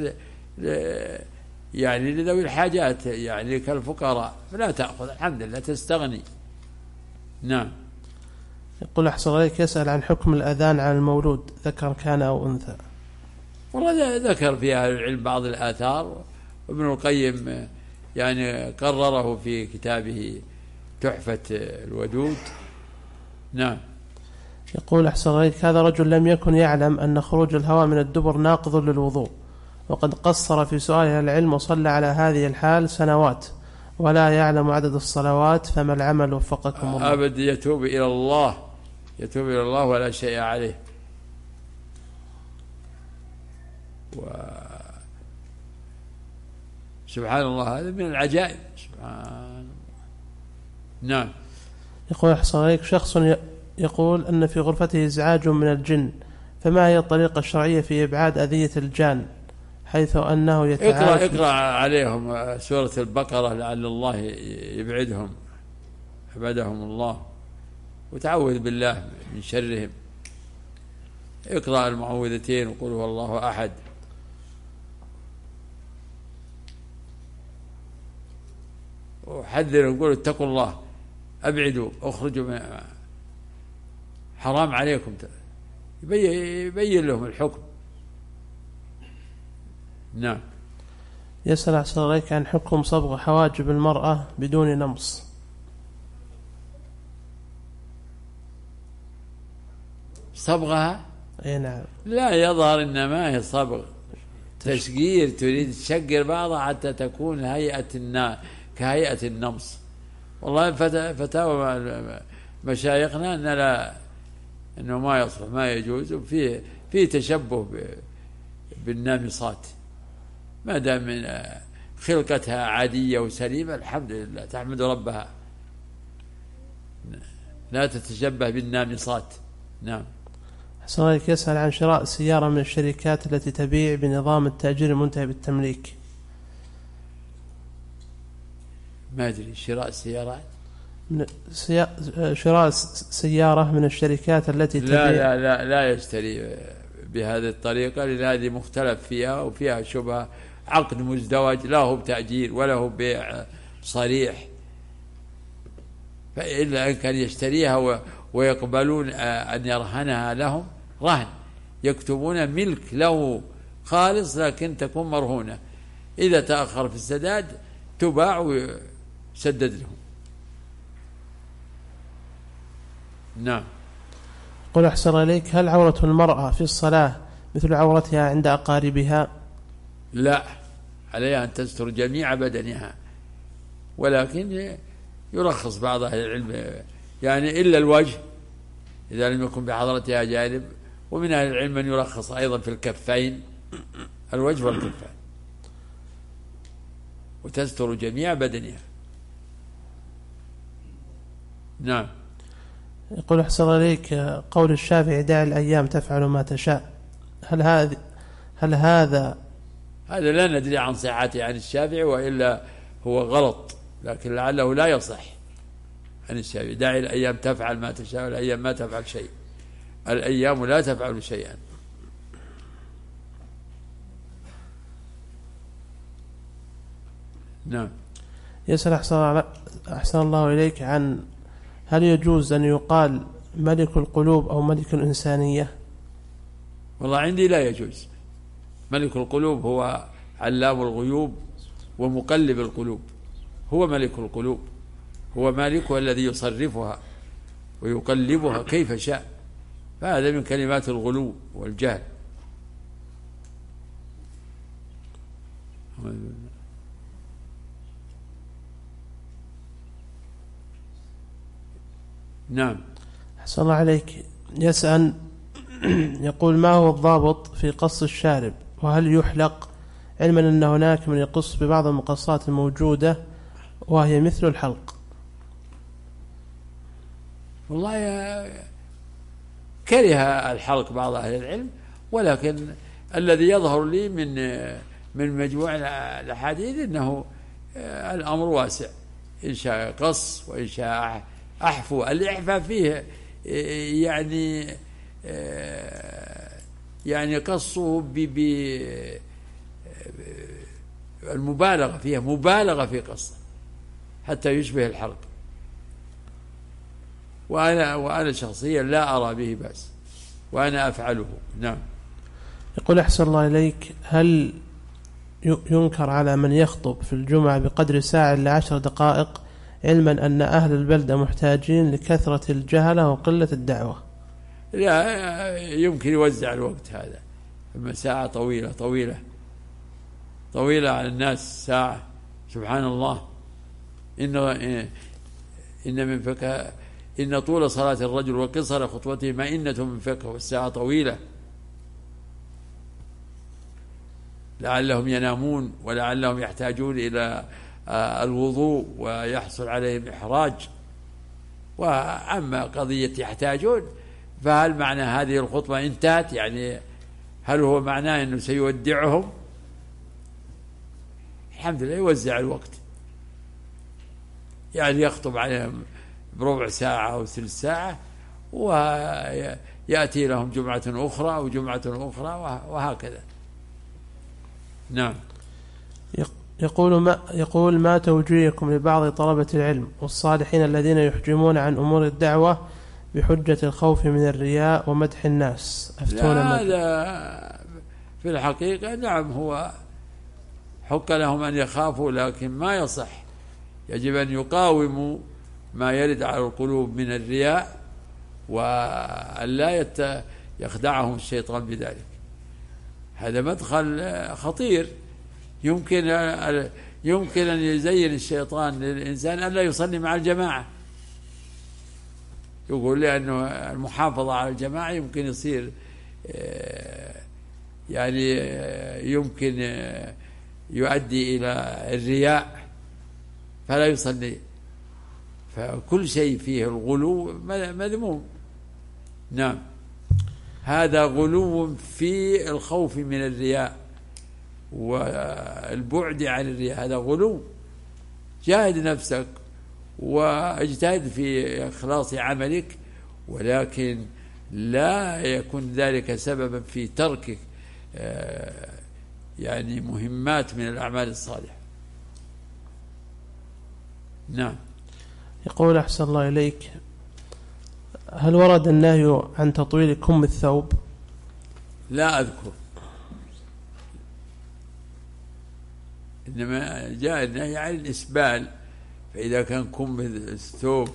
Speaker 2: يعني لذوي الحاجات يعني كالفقراء، فلا تأخذ الحمد لله تستغني. نعم.
Speaker 4: يقول أحسن عليك يسأل عن حكم الأذان على المولود ذكر كان أو أنثى.
Speaker 2: والله ذكر في أهل العلم بعض الآثار وابن القيم يعني قرره في كتابه تحفة الودود. نعم.
Speaker 4: يقول أحسن عليك هذا رجل لم يكن يعلم أن خروج الهواء من الدبر ناقض للوضوء وقد قصر في سؤاله العلم وصلى على هذه الحال سنوات ولا يعلم عدد الصلوات، فما العمل وفقكم الله؟
Speaker 2: أبد يتوب إلى الله، يتوب إلى الله ولا شيء عليه. و... سبحان الله هذا من العجائب. سبحان الله. نعم.
Speaker 4: يقول أحسن عليك شخص يقول أن في غرفته إزعاج من الجن، فما هي الطريقة الشرعية في إبعاد أذية الجان حيث أنه يتعافى؟
Speaker 2: اقرأ, اقرأ عليهم سورة البقرة لعل الله يبعدهم عبادهم الله وتعوذ بالله من شرهم. اقرأ المعوذتين وقل هو الله أحد. وحذر وقول اتقوا الله أبعدوا أخرجوا من حرام عليكم، يبين لهم الحكم. نعم.
Speaker 4: يسأل أحسن عليك عن حكم صبغ حواجب المرأة بدون نمص.
Speaker 2: صبغها؟
Speaker 4: أي نعم.
Speaker 2: لا، يظهر إنما هي صبغ تشقير، تريد تشقر بعضها حتى تكون هيئة النا كهيئة النمص. والله فتاوى مشايخنا أن لا إنه ما يصلح ما يجوز، وفيه فيه تشبه بالنامصات ما دام من خلقتها عادية وسليمة الحمد لله تحمد ربها، لا تتشبه بالنامصات. نعم.
Speaker 4: حسن عليك يسأل عن شراء سيارة من الشركات التي تبيع بنظام التأجير المنتهي بالتمليك.
Speaker 2: ما أدري شراء السيارات
Speaker 4: من سيا... شراء سيارة من الشركات التي تبيع.
Speaker 2: لا لا لا لا يشتري بهذه الطريقة، لأن هذه مختلف فيها وفيها شبهة، عقد مزدوج لا هو بتأجير ولا هو بيع صريح، فإلا أن كان يشتريها ويقبلون أن يرهنها لهم رهن، يكتبون ملك له خالص لكن تكون مرهونة، إذا تأخر في السداد تباع ويسدد لهم. نعم.
Speaker 4: قل أحسن إليك هل عورة المرأة في الصلاة مثل عورتها عند أقاربها؟
Speaker 2: لا، عليها أن تستر جميع بدنها، ولكن يرخص بعض أهل العلم يعني إلا الوجه إذا لم يكن بحضرتها جانب، ومن أهل العلم من يرخص أيضا في الكفين، الوجه والكفين. وتستر جميع بدنها. نعم.
Speaker 4: يقول أحسن الله إليك، قول الشافعي دع الأيام تفعل ما تشاء، هل هذا هل هذا
Speaker 2: هذا لا ندري عن صحته عن الشافعي، وإلا هو غلط، لكن لعله لا يصح عن الشافعي. دع الأيام تفعل ما تشاء، الأيام ما تفعل شيء، الأيام لا تفعل شيئا. نعم.
Speaker 4: يسأل أحسن الله إليك عن هل يجوز أن يقال ملك القلوب أو ملك الإنسانية؟
Speaker 2: والله عندي لا يجوز. ملك القلوب هو علام الغيوب ومقلب القلوب، هو ملك القلوب، هو مالكها الذي يصرفها ويقلبها كيف شاء، فهذا من كلمات الغلو والجهل. نعم.
Speaker 4: أحسن الله عليك. يسأل يقول ما هو الضابط في قص الشارب، وهل يحلق، علما أن هناك من يقص ببعض المقصات الموجودة وهي مثل الحلق؟
Speaker 2: والله كره الحلق بعض أهل العلم، ولكن الذي يظهر لي من من مجموع الأحاديث أنه الأمر واسع، إن شاء قص وإن شاء أحفو. الإعفاء فيه يعني يعني قصه بالمبالغة فيه، مبالغة في قصه حتى يشبه الحلق، وأنا وأنا شخصيا لا أرى به بأس، وأنا أفعله. نعم.
Speaker 4: يقول أحسن الله إليك، هل ينكر على من يخطب في الجمعة بقدر ساعة لعشر دقائق، علما أن أهل البلدة محتاجين لكثرة الجهلة وقلة الدعوة؟
Speaker 2: لا، يمكن يوزع الوقت هذا، أما ساعة طويلة طويلة طويلة على الناس، ساعة سبحان الله. إن إن من فقه إن طول صلاة الرجل وقصر خطوته مئنة من فقه، والساعة طويلة، لعلهم ينامون ولعلهم يحتاجون إلى الوضوء ويحصل عليهم إحراج. وأما قضية يحتاجون، فهل معنى هذه الخطبة انتهت؟ يعني هل هو معناه أنه سيودعهم؟ الحمد لله يوزع الوقت، يعني يخطب عليهم بربع ساعة أو ثلث ساعة، ويأتي لهم جمعة أخرى أو جمعة أخرى، وهكذا. نعم.
Speaker 4: يقول ما, يقول ما توجيهكم لبعض طلبة العلم والصالحين الذين يحجمون عن أمور الدعوة بحجة الخوف من الرياء ومدح الناس؟
Speaker 2: أفتونا. هذا في الحقيقة نعم، هو حق لهم أن يخافوا، لكن ما يصح. يجب أن يقاوموا ما يرد على القلوب من الرياء، وأن لا يخدعهم الشيطان بذلك. هذا مدخل خطير، يمكن يمكن أن يزين الشيطان للإنسان أن لا يصلي مع الجماعة. يقول لأنه المحافظة على الجماعة يمكن يصير يعني يمكن يؤدي إلى الرياء فلا يصلي، فكل شيء فيه الغلو مذموم. نعم. هذا غلو في الخوف من الرياء والبعد عن الرياء، هذا غلو. جاهد نفسك واجتهد في إخلاص عملك، ولكن لا يكون ذلك سببا في تركك يعني مهمات من الأعمال الصالحة. نعم.
Speaker 4: يقول أحسن الله إليك، هل ورد النهي عن تطويل كم الثوب؟
Speaker 2: لا أذكر، إنما جاء النهي عن الإسبال، فإذا كان كم الثوب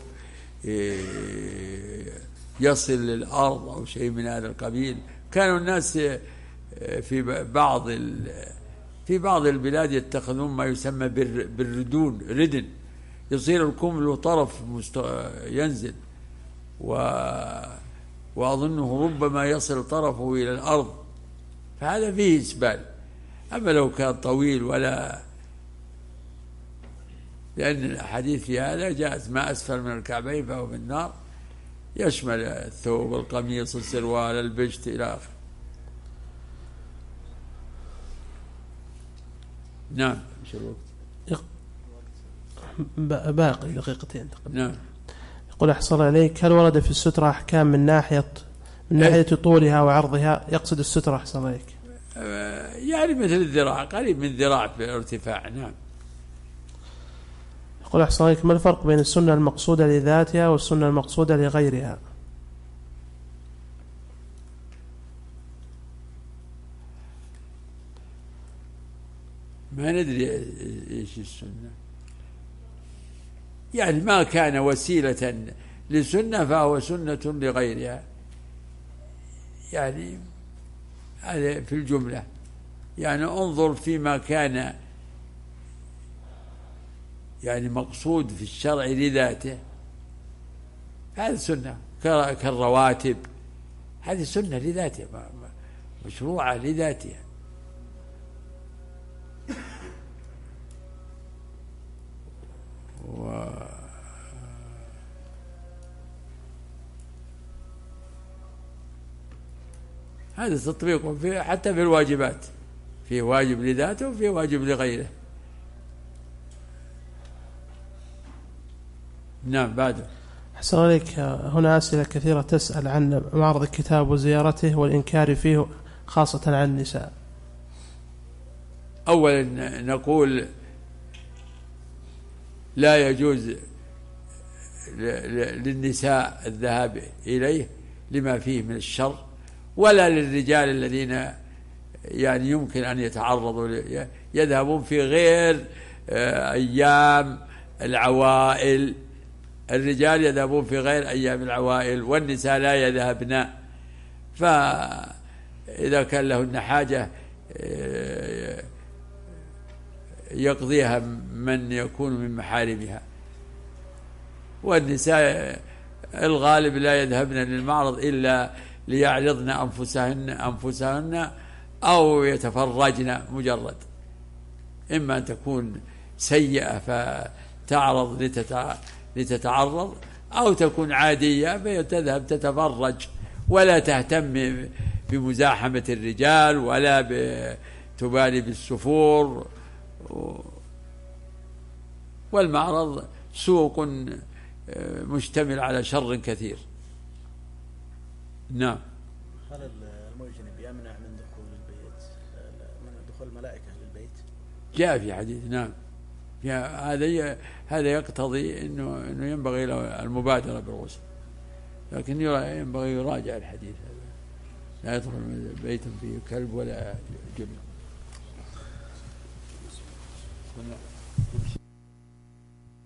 Speaker 2: يصل للأرض أو شيء من هذا القبيل. كانوا الناس في بعض في بعض البلاد يتخذون ما يسمى بالردون، ردن، يصير الكم له طرف ينزل، و وأظنه ربما يصل طرفه إلى الأرض، فهذا فيه إسبال. أما لو كان طويل ولا لأن الأحاديث في هذا جاءت ما أسفل من الكعبين فهو في النار، يشمل الثوب، القميص، السروال، البشت إلى آخره. نعم. شو الوقت؟
Speaker 4: باقي دقيقتين تقريبا.
Speaker 2: نعم.
Speaker 4: يقول أحسن عليك، هل ورد في السترة أحكام من ناحية من ناحية طولها وعرضها؟ يقصد السترة أحسن عليك
Speaker 2: يعني مثل الذراع، قريب من الذراع في الارتفاع. نعم.
Speaker 4: يقول أحسن عليك، ما الفرق بين السنة المقصودة لذاتها والسنة المقصودة لغيرها؟
Speaker 2: ما ندري إيش السنة، يعني ما كان وسيلة لسنة فهو سنة لغيرها، يعني هذا في الجملة. يعني انظر فيما كان يعني مقصود في الشرع لذاته، هذا سنة، كالرواتب هذه سنة لذاتها، مشروعة لذاتها. و هذا تطبيقه في حتى في الواجبات، في واجب لذاته وفي واجب لغيره. نعم. بعده
Speaker 4: أحسن عليك، هنا أسئلة كثيرة تسأل عن معرض الكتاب وزيارته والإنكار فيه خاصة عن النساء.
Speaker 2: أولا نقول لا يجوز للنساء الذهاب إليه لما فيه من الشر، ولا للرجال الذين يعني يمكن أن يتعرضوا يذهبون في غير أيام العوائل. الرجال يذهبون في غير أيام العوائل والنساء لا يذهبن، فإذا كان لهن حاجة يقضيها من يكون من محارمها. والنساء الغالب لا يذهبن للمعرض إلا ليعرضن أنفسهن أنفسهن أو يتفرجن مجرد، إما أن تكون سيئة فتعرض لتتعرض، أو تكون عادية فتذهب تتفرج ولا تهتم بمزاحمة الرجال ولا تبالي بالسفور. والمعرض سوق مشتمل على شر كثير. نعم.
Speaker 1: هل المجنب يمنع من دخول البيت، من دخول الملائكة للبيت؟
Speaker 2: جاء في حديث. نعم. هذا هذا يقتضي انه انه ينبغي له المبادرة بالغسل، لكن ينبغي يراجع الحديث هذا. لا يدخل بيتا فيه كلب ولا جن.